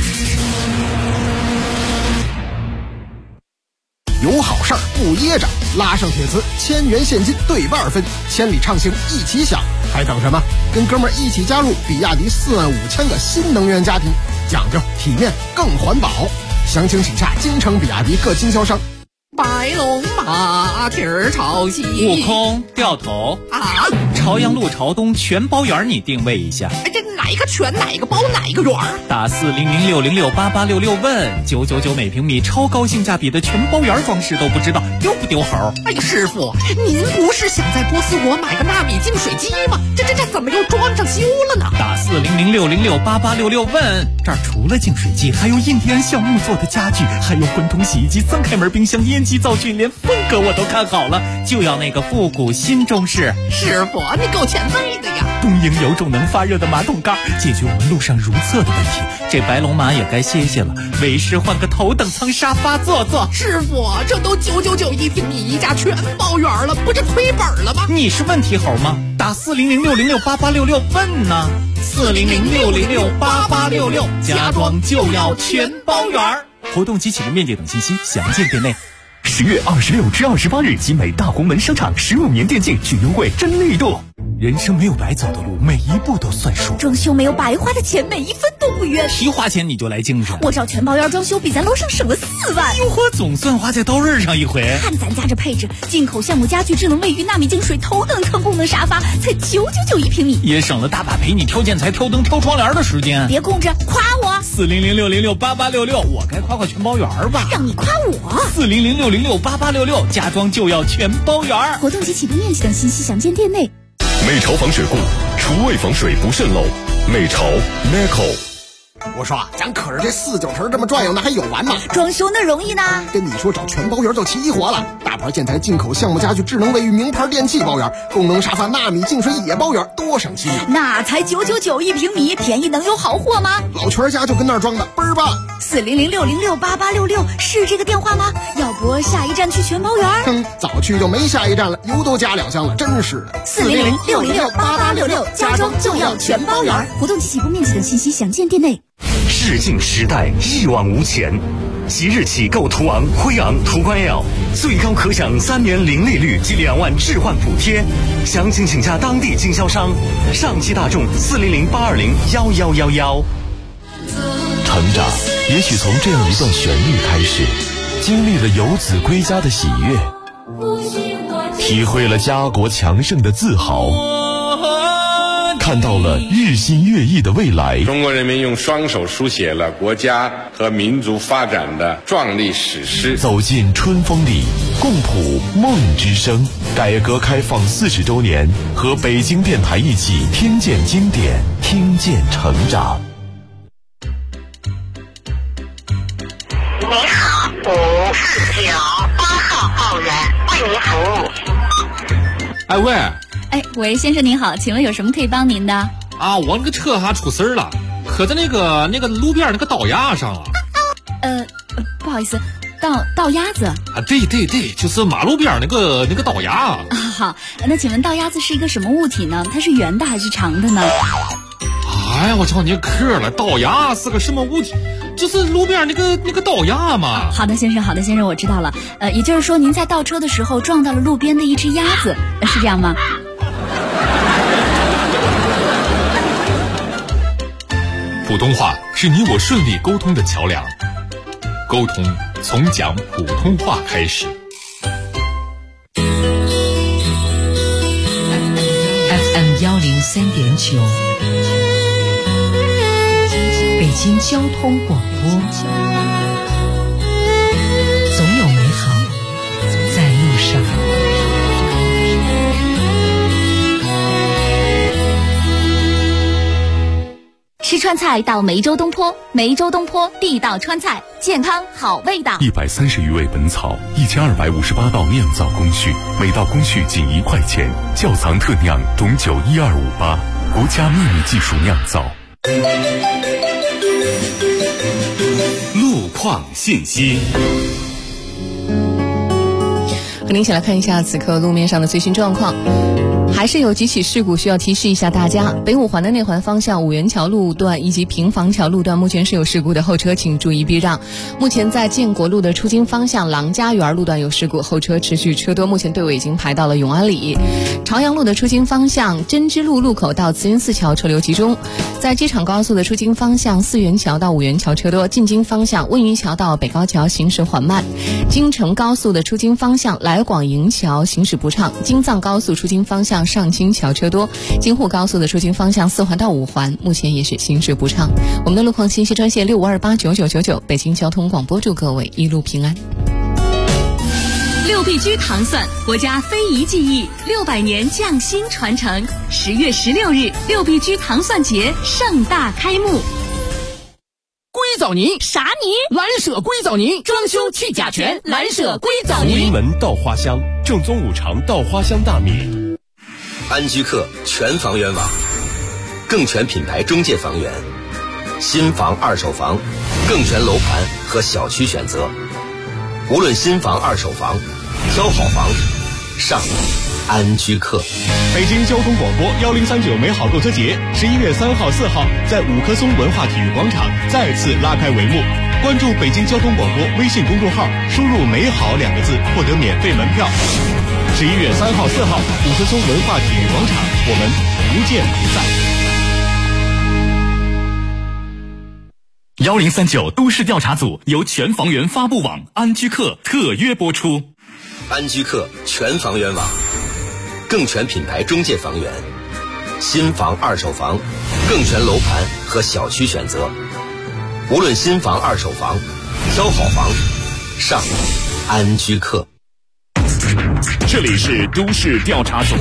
有好事儿不噎着，拉上铁丝，1000元现金对半分，千里畅行一起享，还等什么？跟哥们儿一起加入比亚迪45000个新能源家庭，讲究体面更环保。详情请下京城比亚迪各经销商。 白龙马蹄儿朝西， 悟空掉头啊！ 朝阳路朝东全包圆，你定位一下。 哎，这哪个全哪个包哪个圆？ 打4006068866问999每平米，超高性价比的全包圆装饰都不知道，丢不丢猴？ 哎呀，师傅，您不是想在波斯国买个纳米净水机吗？这怎么又装上修了呢？ 打4006068866问，这儿除了净水机，还有印第安橡木做的家具，还有混桶洗衣机、3开门冰箱、烟机灶具，连风格我都看好了，就要那个复古新中式。 师傅，你够前卫的呀！ 东营有种能发热的马桶盖，解决我们路上如厕的问题。这白龙马也该歇歇了，为师换个头等舱沙发坐坐。 师傅，这都999一平米，一家全包圆了，不是亏本了吗？ 你是问题猴吗？打4006068866问呢，4006068866，家装就要全包圆。活动及启动面积等信息详见店内。 10月26至28日，集美大红门商场15年电竞巨优惠真力度。人生没有白走的路，每一步都算数。 装修没有白花的钱，每一分都不冤。 提花钱你就来精神， 我找全包圆装修比咱楼上省了4万。 哟呵，总算花在刀刃上一回。 看咱家这配置，进口橡木家具、智能卫浴、纳米净水、头等舱功能沙发，才999一平米， 也省了大把陪你挑建材、挑灯、挑窗帘的时间。 别控制，夸我。 4006068866，我该夸夸全包圆吧？ 让你夸我。 4006068866，家装就要全包圆。 活动及启动面积等信息详见店内。 美潮防水库，厨卫防水不渗漏。美潮 Meco。 我说啊，咱可是这4-9成这么转悠，那还有完吗？ 装修那容易呢。 跟你说找全包圆就齐活了，大牌建材、进口橡木家具、智能卫浴、名牌电器包圆，功能沙发、纳米净水也包圆，多省心。 那才999一平米，便宜能有好货吗？ 老全家就跟那儿装的，倍儿棒。 4006068866是这个电话吗？要不下一站去全包圆？ 早去就没下一站了，油都加2箱了，真是的。 4006068866，家装就要全包圆。活动及起步面积等信息详见店内。 视镜时代一往无前，即日起购途昂、辉昂、途观 L， 最高可享3年零利率及2万置换补贴。详情请下当地经销商。上汽大众40082011111。 成长也许从这样一段旋律开始，经历了游子归家的喜悦，体会了家国强盛的自豪，看到了日新月异的未来。 中国人民用双手书写了国家和民族发展的壮丽史诗。 走进春风里，共谱梦之声。改革开放40周年，和北京电台一起听见经典，听见成长。 你好，549-8号报员为您服务。 哎喂， 喂，先生您好，请问有什么可以帮您的？ 啊，我那个车还出事儿了，磕在那个路边那个道牙上了。 不好意思，道鸭子啊，对，就是马路边那个道牙。 啊，好，那请问道鸭子是一个什么物体呢？它是圆的还是长的呢？ 哎呀，我瞧你磕了，道牙是个什么物体？就是路边那个道牙嘛。 好的，先生，我知道了。也就是说，您在倒车的时候撞到了路边的一只鸭子，是这样吗？ 普通话是你我顺利沟通的桥梁，沟通从讲普通话开始。 FM 103.9，北京交通广播，总有美好在路上。 吃穿川菜到梅州东坡，梅州东坡地道川菜，健康好味道。 130余味本草，1258道酿造工序，每道工序仅1块钱。窖藏特酿董酒12588，国家秘密技术酿造。 路况信息。 和您一起来看一下此刻路面上的最新状况。还是有几起事故需要提示一下大家。北五环的内环方向五元桥路段以及平房桥路段目前是有事故的，后车请注意避让。目前在建国路的出京方向郎家园路段有事故，后车持续车多，目前队伍已经排到了永安里。朝阳路的出京方向针织路路口到慈云寺桥车流集中。在机场高速的出京方向四元桥到五元桥车多，进京方向温榆桥到北高桥行驶缓慢。京承高速的出京方向来广营桥行驶不畅，京藏高速出京方向上清桥车多，京沪高速的出京方向4环到5环目前也是行驶不畅。我们的路况信息专线65289999，北京交通广播祝各位一路平安。 6必居糖蒜，国家非遗技艺600年匠心传承。10月16日，6必居糖蒜节盛大开幕。 硅藻泥啥泥？ 蓝舍硅藻泥，装修去甲醛，蓝舍硅藻泥。 临门稻花香，正宗五常稻花香大米。 安居客全房源网，更全品牌中介房源，新房二手房，更全楼盘和小区选择。无论新房二手房，挑好房上安居客。 北京交通广播1039美好购车节11月3号、4号在五棵松文化体育广场再次拉开帷幕。关注北京交通广播微信公众号，输入“美好”2个字，获得免费门票。11月3号、4号，五棵松文化体育广场，我们不见不散。1039都市调查组由全房源发布网安居客特约播出。 安居客全房源网，更全品牌中介房源，新房二手房，更全楼盘和小区选择。无论新房二手房，挑好房上安居客。 这里是都市调查组。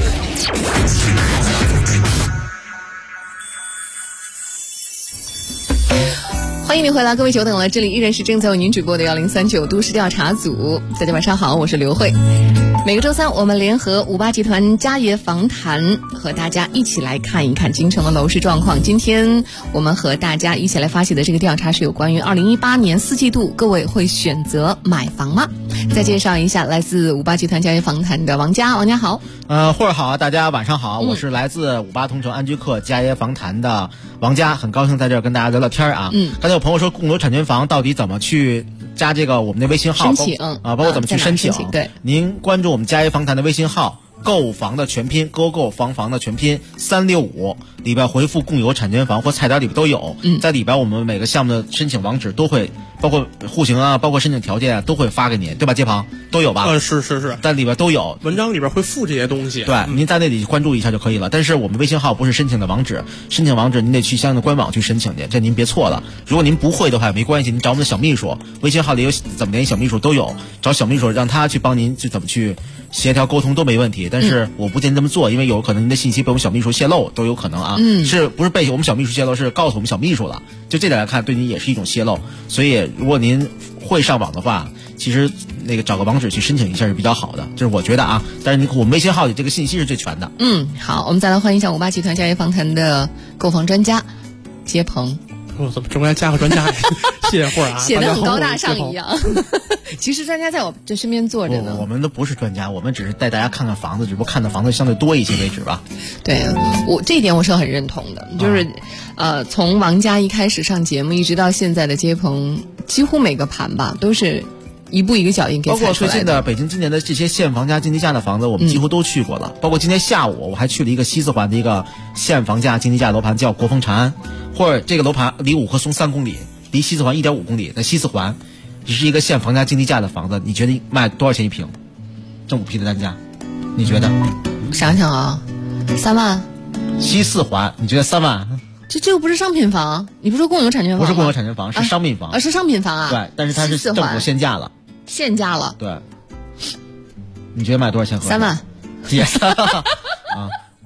欢迎你回来，各位久等了，这里依然是正在为您直播的1039都市调查组。大家晚上好，我是刘慧。每个周三我们联合58集团嘉业房谈，和大家一起来看一看京城的楼市状况。今天我们和大家一起来发起的这个调查是有关于2018年4季度，各位会选择买房吗？再介绍一下来自58集团嘉业房谈的王佳。王佳好。 慧儿好，大家晚上好，我是来自58同城安居客嘉业房谈的王佳，很高兴在这儿跟大家聊聊天啊。刚才有朋友说共有产权房到底怎么去加这个我们的微信号申请包括怎么去申请。 对， 您关注我们嘉业房谈的微信号，购房的全拼，购房的全拼365，里边回复共有产权房或菜单里边都有。在里边我们每个项目的申请网址都会，包括户型啊，包括申请条件啊，都会发给您，对吧？街旁都有吧？ 是， 在里边都有， 文章里边会附这些东西。 对，您在那里关注一下就可以了。但是我们微信号不是申请的网址，申请网址您得去相应的官网去申请去，这您别错了。如果您不会的话没关系，您找我们的小秘书，微信号里有怎么联系小秘书都有，找小秘书让他去帮您去怎么去协调沟通都没问题。但是我不建议这么做，因为有可能您的信息被我们小秘书泄露都有可能啊。是不是被我们小秘书泄露，是告诉我们小秘书了，就这点来看对您也是一种泄露。所以如果您会上网的话，其实那个找个网址去申请一下是比较好的，这是我觉得啊。但是我们微信号里这个信息是最全的。 好，我们再来欢迎一下58集团嘉业房谈的购房专家杰鹏。 我怎么中间加个专家？谢谢慧儿啊， 显得很高大上一样。其实专家在我这身边坐着呢。 我们都不是专家，我们只是带大家看看房子，只不过看的房子相对多一些为止吧。 对，我这一点我是很认同的，就是从王佳一开始上节目一直到现在的杰鹏，几乎每个盘吧都是一步一个脚印给踩出来的。 包括最近的北京今年的这些现房价竞地价的房子，我们几乎都去过了。包括今天下午我还去了一个西四环的一个现房价竞地价楼盘，叫国风长安，或者这个楼盘离五棵松3公里，离西四环1.5公里，在西四环只是一个现房价竞地价的房子，你觉得卖多少钱一平？正5批的单价，你觉得？ 想想啊，3万。 西四环，你觉得3万？ 这又不是商品房，你不是说共有产权房吗？ 不是共有产权房，是商品房。 是商品房啊。 对，但是它是政府限价了。 限价了。 对。你觉得卖多少钱合适？3 万。 yes 啊，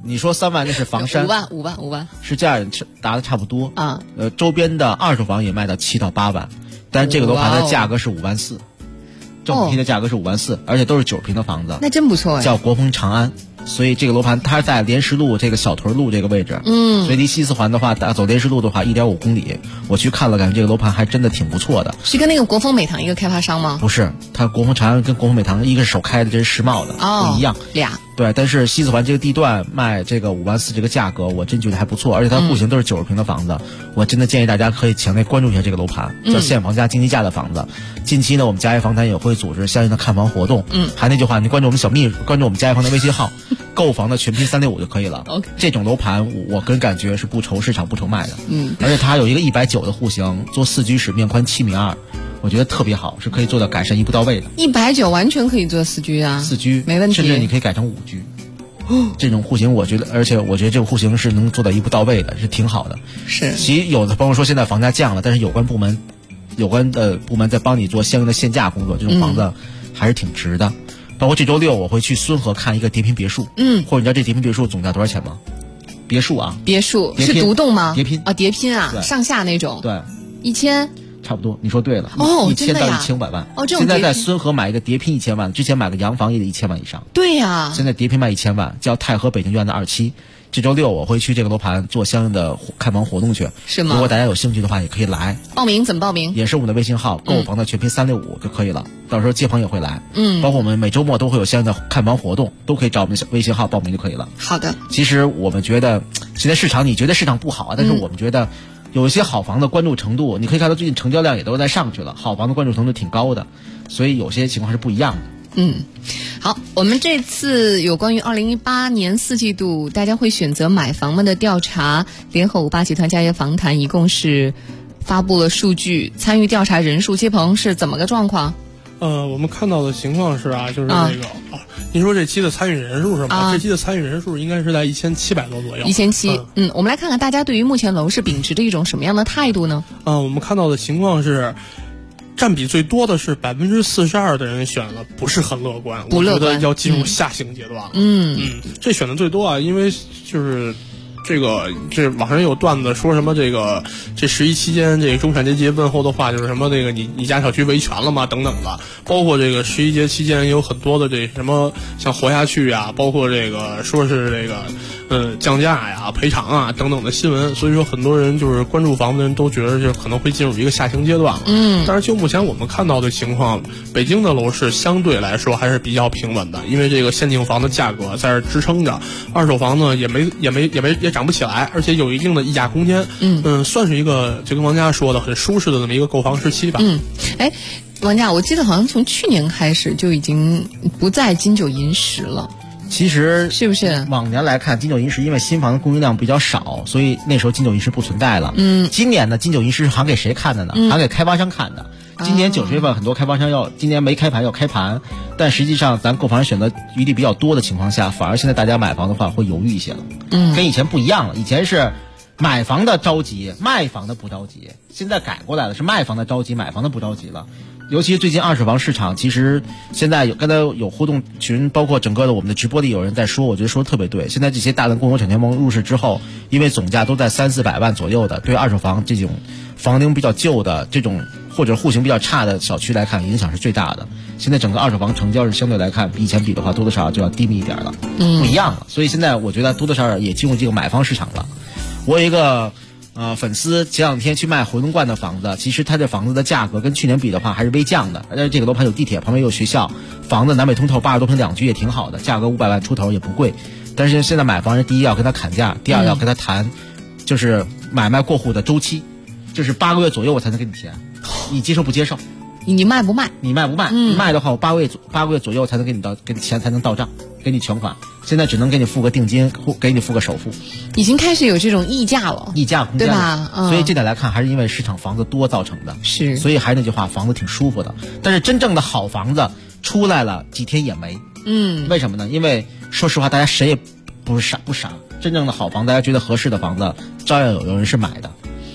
你说3万那是房山 5万是这样答的差不多啊。 周边的二手房也卖到7到8万，但是这个楼盘的价格是5万4，正品的价格是5万4，而且都是9平的房子， 那真不错哎。 叫国风长安。所以这个楼盘它在莲石路这个小屯路这个位置，所以离西四环的话，走莲石路的话1.5公里，我去看了，感觉这个楼盘还真的挺不错的。 是跟那个国风美堂一个开发商吗？ 不是，它国风长安跟国风美堂一个是首开的，这是世贸的，不一样俩。 对，但是西四环这个地段卖这个5万4这个价格，我真觉得还不错，而且它户型都是90平的房子，我真的建议大家可以强烈关注一下这个楼盘，叫现房价经济价的房子。近期呢，我们佳业房产也会组织相应的看房活动。还那句话，你关注我们关注我们佳业房的微信号，购房的全拼365就可以了。这种楼盘我个人感觉是不愁市场不愁卖的。而且它还有一个190的户型，做4居室，面宽7.2米，我觉得特别好，是可以做到改善一步到位的。 190完全可以做4居啊，4 居没问题， 甚至你可以改成5居。这种户型我觉得，而且我觉得这个户型是能做到一步到位的，是挺好的。 是， 其实有的朋友说现在房价降了，但是有关的部门在帮你做相应的限价工作，这种房子还是挺值的。包括这周6我会去孙河看一个叠拼别墅，或者你知道这叠拼别墅总价多少钱吗？别墅啊， 别墅是独栋吗？ 叠拼啊，叠拼啊，上下那种。 对 ，1000。 差不多，你说对了，1000到1500万。现在在孙河买一个叠拼1000万，之前买个洋房也得1000万以上。 对呀， 现在叠拼卖1000万，叫太和北京院的2期。这周6我会去这个楼盘做相应的看房活动去， 是吗？ 如果大家有兴趣的话，也可以来报名。怎么报名？ 也是我们的微信号，购房的全拼365就可以了。到时候接朋也会来，包括我们每周末都会有相应的看房活动，都可以找我们微信号报名就可以了。 好的。 其实我们觉得现在市场，你觉得市场不好啊，但是我们觉得有一些好房的关注程度，你可以看到最近成交量也都在上去了，好房的关注程度挺高的，所以有些情况是不一样的。 好，我们这次有关于2018年4季度大家会选择买房们的调查，联合58集团佳业房谈一共是发布了数据，参与调查人数，接鹏是怎么个状况？ 我们看到的情况是就是这个您说这期的参与人数是吗？这期的参与人数应该是在1700多左右。 1700，我们来看看大家对于目前楼市秉持着一种什么样的态度呢？ 我们看到的情况是，占比最多的是42%的人选了不是很乐观， 不乐观， 我觉得要进入下行阶段了。这选的最多啊，因为就是这网上有段子说什么这11期间这个中产阶级问候的话就是什么你家小区维权了吗等等的，包括这个11节期间有很多的这什么像活下去啊，包括说是降价呀、赔偿啊等等的新闻，所以说很多人就是关注房子的人都觉得这可能会进入一个下行阶段了。但是就目前我们看到的情况，北京的楼市相对来说还是比较平稳的，因为这个限定房的价格在这支撑着，二手房呢也涨不起来，而且有一定的溢价空间。算是一个就跟王佳说的很舒适的那么一个购房时期吧。 王佳，我记得好像从去年开始就已经不再金九银十了。 其实是不是往年来看，金九银十因为新房的供应量比较少，所以那时候金九银十不存在了。今年呢，金九银十是还给谁看的呢？还给开发商看的。今年9月份很多开发商今年没开盘要开盘，但实际上咱购房人选择余地比较多的情况下，反而现在大家买房的话会犹豫一些了。跟以前不一样了，以前是买房的着急，卖房的不着急，现在改过来了，是卖房的着急，买房的不着急了。尤其最近二手房市场，其实现在刚才有互动群，包括整个的我们的直播里有人在说，我觉得说的特别对。现在这些大的共有产权房入市之后，因为总价都在300-400万左右的，对二手房这种房龄比较旧的这种或者户型比较差的小区来看，影响是最大的。现在整个二手房成交是相对来看比以前比的话，多多少少就要低迷一点了，不一样了。所以现在我觉得多多少少也进入这个买方市场了。我有一个粉丝前2天去卖回龙观的房子，其实他这房子的价格跟去年比的话还是微降的，而且这个楼盘有地铁，旁边有学校，房子南北通透，80多平2居也挺好的，价格500万出头也不贵。但是现在买房人第一要跟他砍价，第二要跟他谈，就是买卖过户的周期，就是8个月左右我才能给你钱，你接受不接受？ 你卖不卖？ 你卖不卖？你卖的话，我8个月左右才能给你钱才能到账，给你全款。现在只能给你付个定金，给你付个首付。 已经开始有这种溢价了， 溢价空间了， 对吧？ 所以这点来看，还是因为市场房子多造成的。 是， 所以还是那句话，房子挺舒服的。但是真正的好房子出来了几天也没。为什么呢？因为说实话，大家谁也不傻，真正的好房，大家觉得合适的房子，照样有人是买的。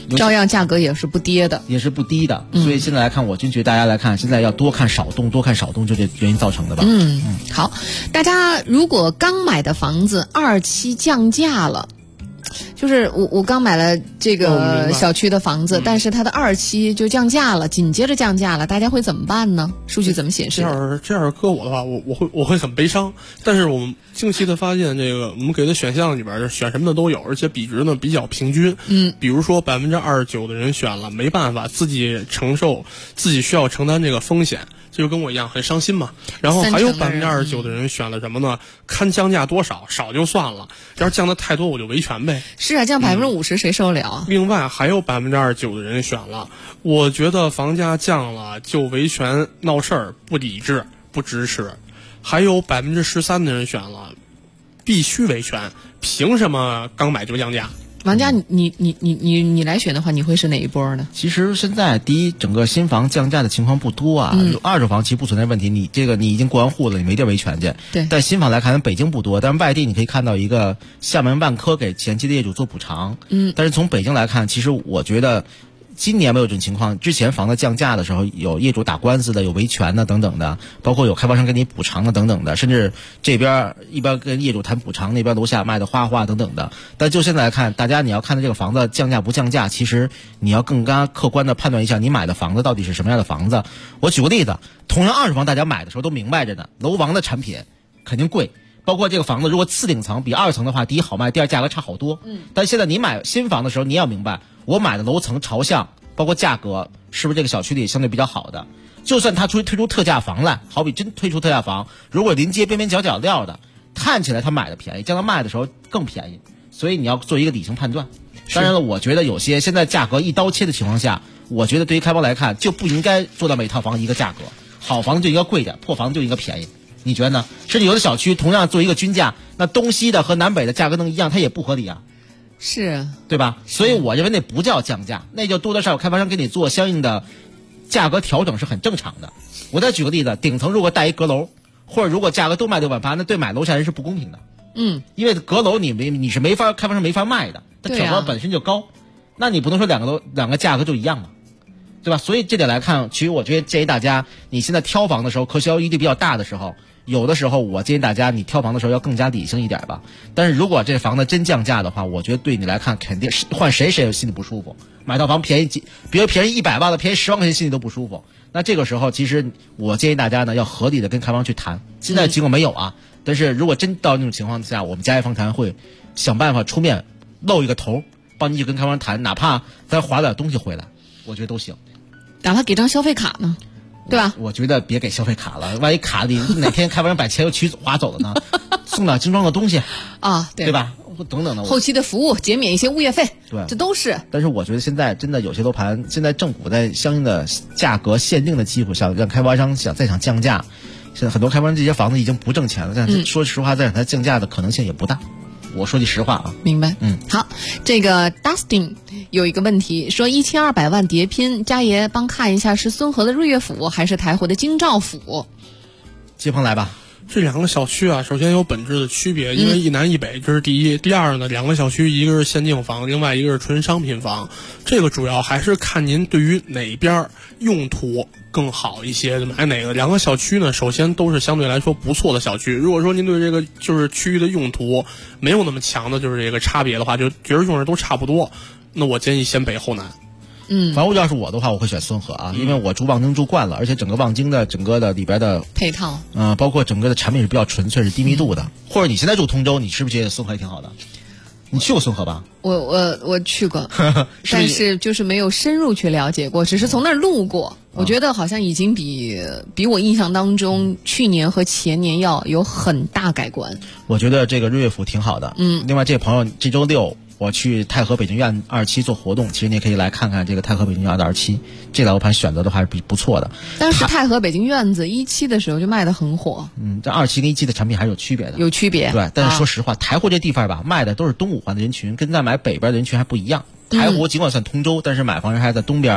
照样价格也是不跌的， 也是不低的。所以现在来看，我真觉得大家来看，现在要多看少动，多看少动，就这原因造成的吧。 好，大家如果刚买的房子2期降价了。就是我刚买了这个小区的房子，但是它的2期就降价了，紧接着降价了，大家会怎么办呢？数据怎么显示？ 这样搁我的话，我会很悲伤。但是我们惊奇的发现，这个我们给的选项里边选什么的都有，而且比值呢比较平均。比如说29%的人选了，没办法，自己需要承担这个风险。这就跟我一样很伤心嘛。然后还有29%的人选了什么呢？看降价多少，少就算了，要是降的太多我就维权呗。 是啊，降50%谁受得了啊？ 另外还有29%的人选了，我觉得房价降了就维权闹事儿，不理智不支持。还有13%的人选了，必须维权，凭什么刚买就降价？ 王佳，你来选的话，你会是哪一波呢？ 其实现在第一，整个新房降价的情况不多啊，二手房其实不存在问题。你已经过完户了，你没地儿维权去。 对。 但新房来看，北京不多，但是外地你可以看到一个厦门万科给前期的业主做补偿。但是从北京来看，其实我觉得今年没有这种情况，之前房子降价的时候，有业主打官司的，有维权的等等的，包括有开发商给你补偿的等等的，甚至这边一边跟业主谈补偿，那边楼下卖的花等等的。但就现在来看，大家你要看的这个房子降价不降价，其实你要更加客观的判断一下你买的房子到底是什么样的房子。我举个例子，同样二手房大家买的时候都明白着呢，楼王的产品肯定贵。包括这个房子，如果次顶层比2层的话，第一好卖，第二价格差好多。但现在你买新房的时候，你也要明白，我买的楼层朝向，包括价格，是不是这个小区里相对比较好的？就算他推出特价房来，好比真推出特价房，如果临街边边角角料的，看起来他买的便宜，将来卖的时候更便宜。所以你要做一个理性判断。当然了，我觉得有些现在价格一刀切的情况下，我觉得对于开发来看，就不应该做到每套房一个价格，好房子就应该贵点，破房子就应该便宜。你觉得呢？甚至有的小区同样做一个均价，那东西的和南北的价格能一样，它也不合理啊， 是， 对吧？所以我认为那不叫降价，那就多多少少开发商给你做相应的价格调整是很正常的。我再举个例子，顶层如果带一阁楼，或者如果价格都卖6万8，那对买楼下人是不公平的。因为阁楼你是开发商没法卖的，它挑高本身就高，那你不能说两个价格就一样嘛。对吧？所以这点来看，其实我觉得建议大家，你现在挑房的时候，可销余地比较大的时候，有的时候我建议大家，你挑房的时候要更加理性一点吧。但是如果这房子真降价的话，我觉得对你来看，肯定是换谁心里不舒服。买套房便宜比如便宜100万的，便宜10万块钱，心里都不舒服。那这个时候，其实我建议大家呢，要合理的跟开发商去谈。现在尽管没有啊，但是如果真到那种情况下，我们嘉业房谈会想办法出面露一个头，帮你去跟开发商谈，哪怕咱划点东西回来，我觉得都行。 哪怕给张消费卡呢，对吧？ 我觉得别给消费卡了，万一卡里哪天开发商把钱又划走了呢？送点精装的东西啊， 对吧？等等的， 后期的服务减免一些物业费， 对， 这都是。 但是我觉得现在真的有些楼盘，现在政府在相应的价格限定的基础上，让开发商想降价，现在很多开发商这些房子已经不挣钱了，但是说实话，再让它降价的可能性也不大。我说句实话啊， 明白。好，这个 Dustin 有一个问题，说1200万叠拼，家爷帮看一下是孙河的瑞悦府还是台湖的京兆府？ 接鹏来吧。 这两个小区啊，首先有本质的区别，因为一南一北，这是第一。第二呢，两个小区一个是限定房，另外一个是纯商品房。这个主要还是看您对于哪边用途更好一些，买哪个。两个小区呢，首先都是相对来说不错的小区。如果说您对这个就是区域的用途没有那么强的就是这个差别的话，就觉得用着都差不多，那我建议先北后南。 反正要是我的话，我会选孙河啊，因为我住望京住惯了，而且整个望京的整个的里边的配套， 包括整个的产品是比较纯粹，是低密度的。或者你现在住通州，你是不是觉得孙河也挺好的？你去过孙河吧？ 我去过，但是就是没有深入去了解过，只是从那儿路过。我觉得好像已经比我印象当中去年和前年要有很大改观。 我觉得这个瑞悦府挺好的。另外这朋友这周6。我去太和北京院2期做活动，其实你也可以来看看这个太和北京院2期，这楼盘选择的话是不错的。 当时太和北京院子1期的时候就卖得很火。 这2期跟1期的产品还是有区别的。 有区别。 对，但是说实话，台湖这地方吧，卖的都是东5环的人群，跟在买北边的人群还不一样。台湖尽管算通州，但是买房人还在东边。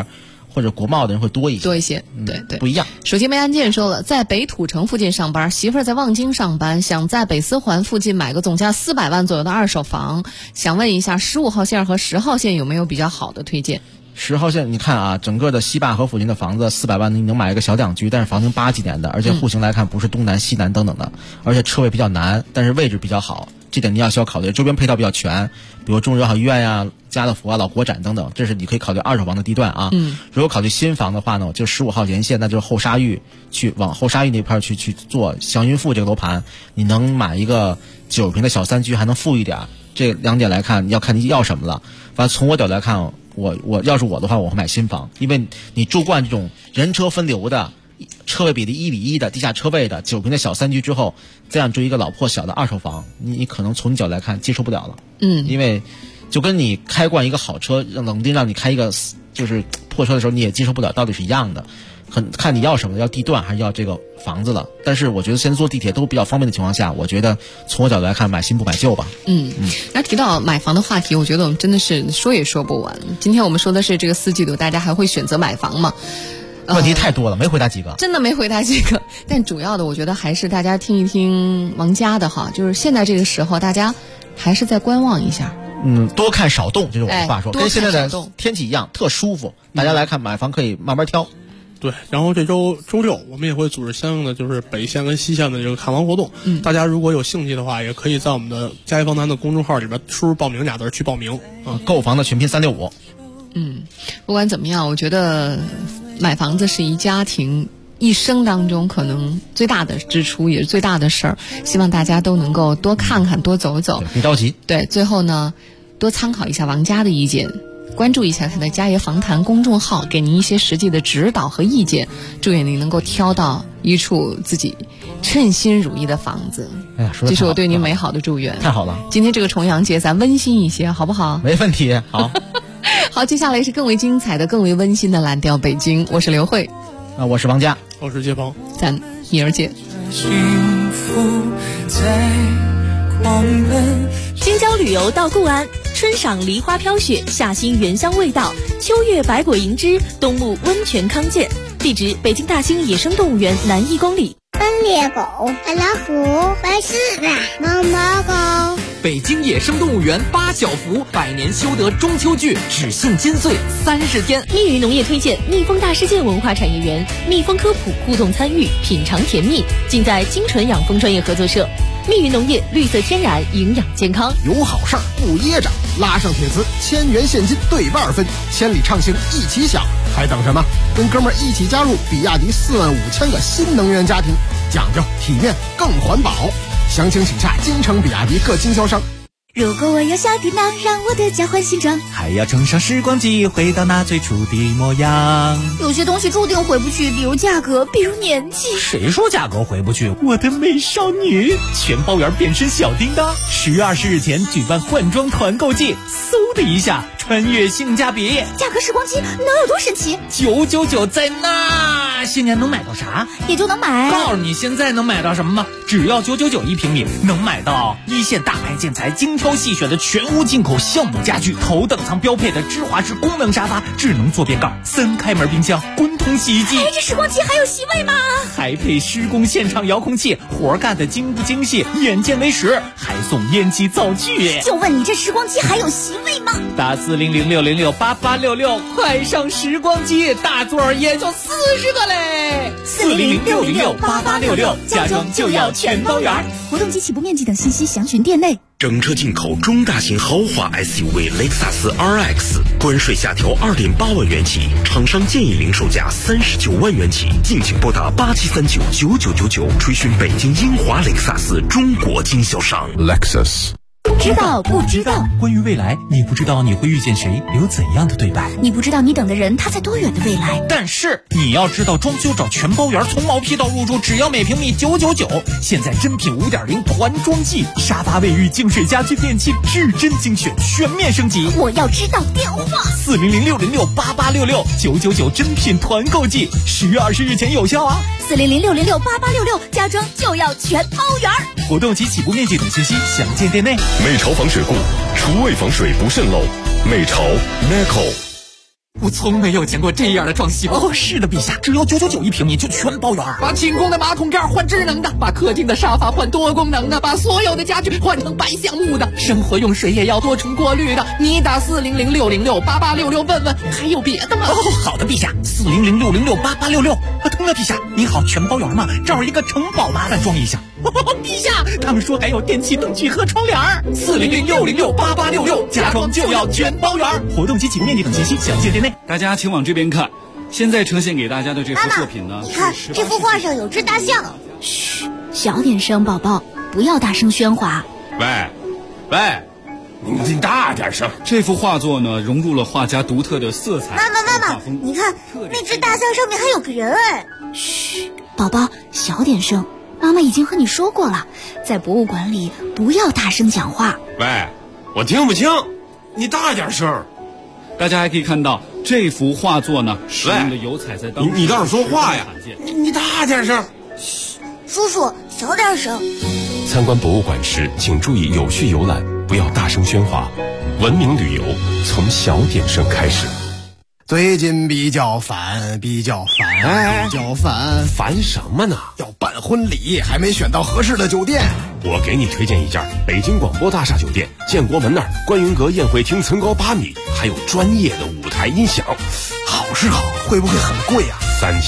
或者国贸的人会多一些， 对对， 不一样。 手机没按键说了，在北土城附近上班，媳妇儿在望京上班，想在北四环附近买个总价400万左右的二手房，想问一下15号线和10号线有没有比较好的推荐 ？10号线，你看啊，整个的西坝河附近的房子400万你能买一个小两居，但是房型80几年的，而且户型来看不是东南西南等等的，而且车位比较难，但是位置比较好，这点你需要考虑。周边配套比较全，比如中日好医院呀、家乐福啊、老国展等等，这是你可以考虑二手房的地段啊。如果考虑新房的话呢，就15号沿线，那就是后沙峪，往后沙峪那块去做祥云富这个楼盘，你能买一个9平的小3居，还能富一点。这2点来看，要看你要什么了。反正从我角度来看，我要是我的话，我会买新房，因为你住惯这种人车分流的、车位比例1比1的地下车位的9平的小3居之后，这样住一个老破小的二手房，你可能从你角度来看接受不了了。因为就跟你开惯一个好车，冷定让你开一个就是破车的时候，你也接受不了，道理是一样的。看你要什么，要地段还是要这个房子了。但是我觉得现在坐地铁都比较方便的情况下，我觉得从我角度来看，买新不买旧吧。 那提到买房的话题，我觉得我们真的是说也说不完。今天我们说的是这个4季度，大家还会选择买房吗？ 问题太多了，没回答几个， 真的没回答几个。但主要的，我觉得还是大家听一听王佳的哈，就是现在这个时候，大家还是再观望一下。 多看少动，这是我的话说，跟现在的天气一样，特舒服。大家来看买房可以慢慢挑。 对，然后这周六我们也会组织相应的就是北线跟西线的这个看房活动。大家如果有兴趣的话，也可以在我们的嘉义房谈的公众号里边输入报名俩字去报名。 购房的全拼365。 不管怎么样，我觉得买房子是一家庭一生当中可能最大的支出，也是最大的事儿。希望大家都能够多看看，多走走。 别着急。 对，最后呢，多参考一下王佳的意见。关注一下他的嘉业房谈公众号，给您一些实际的指导和意见，祝愿您能够挑到一处自己称心如意的房子。这是我对您美好的祝愿。 太好了， 今天这个重阳节咱温馨一些好不好？ 没问题。好好，接下来是更为精彩的、更为温馨的蓝调北京。我是刘慧， 我是王佳， 我是杰鹏， 咱明儿见。 幸福在狂奔。 京郊旅游到固安，春赏梨花飘雪，夏欣原香味道，秋月百果银枝，冬沐温泉康健。地址：北京大兴野生动物园南1公里。 斑鬣狗、白老虎、白狮子、毛毛狗。 北京野生动物园8小福百年修得中秋剧只限金穗30天。 密云农业推荐蜜蜂大世界文化产业园，蜜蜂科普互动参与，品尝甜蜜，尽在精纯养蜂专业合作社。密云农业，绿色天然，营养健康。 有好事儿不噎着，拉上铁磁，1000元现金对半分，千里畅行一起享，还等什么？跟哥们儿一起加入比亚迪45000个新能源家庭，讲究体面更环保。详情请洽京城比亚迪各经销商。 如果我有小叮当，让我的交换形状， 还要乘上时光机，回到那最初的模样。 有些东西注定回不去，比如价格，比如年纪。 谁说价格回不去？我的美少女，全包圆变身小叮当，10月20日前举办换装团购季，嗖的一下穿越性价比。 价格时光机能有多神奇 ？999在那，现在能买到啥？ 也就能买。 告诉你现在能买到什么吗？只要9991平米，能买到一线大牌建材精挑细选的全屋进口项目家具，头等舱标配的芝华士功能沙发，智能坐便盖，3开门冰箱，滚筒洗衣机。 这时光机还有席位吗？ 还配施工现场遥控器，活干的精不精细，眼见为实，还送烟机灶具。 就问你这时光机还有席位吗？ 打4006068866，快上时光机，大座也就40个嘞。 4006068866， 家装就要全包圆。 活动及起步面积等信息详询店内。 整车进口中大型豪华 SUV 雷克萨斯 RX， 关税下调2.8万元起，厂商建议零售价39万元起，敬请拨打87399999，垂询北京英华雷克萨斯中国经销商。 Lexus。 知道不知道？ 关于未来，你不知道你会遇见谁，有怎样的对白， 你不知道你等的人他在多远的未来。 但是你要知道，装修找全包圆，从毛坯到入住，只要每平米999。现在真品5.0团装季，沙发、卫浴、净水、家居、电器，至臻精选，全面升级。 我要知道电话 4006068866，999真品团购季，10月20日前有效啊 ！4006068866，家装就要全包圆。 活动及起步面积等信息详见店内。 美潮防水库，厨卫防水不渗漏。美潮 Neco。 我从没有见过这样的装修。哦，是的，陛下，只要999一平米就全包圆。 把清空的马桶盖换智能的，把客厅的沙发换多功能的，把所有的家具换成白橡木的，生活用水也要多重过滤的。你打400-606-8866问问，还有别的吗？ 哦，好的，陛下，400-606-8866。通了，陛下，您好，全包圆吗？这儿一个城堡，麻烦装一下。陛下，他们说还有电器灯具和窗帘。400-606-8866，家装就要全包圆。活动及起步面积等信息详见店内。 大家请往这边看，现在呈现给大家的这幅作品呢， 你看这幅画上有只大象。 嘘，小点声，宝宝，不要大声喧哗。 喂，你大点声。这幅画作呢，融入了画家独特的色彩。 妈妈，你看那只大象上面还有个人哎。 嘘，宝宝，小点声。妈妈已经和你说过了，在博物馆里不要大声讲话。 喂，我听不清，你大点声。大家还可以看到这幅画作呢，使用的油彩在当时你倒是说话呀！你大点声。 嘘，叔叔小点声。 参观博物馆时，请注意有序游览，不要大声喧哗。文明旅游从小点声开始。 最近比较烦， 烦什么呢？ 要办婚礼，还没选到合适的酒店。 我给你推荐一家北京广播大厦酒店，建国门那儿观云阁宴会厅层高8米，还有专业的舞台音响。 好是好，会不会很贵啊？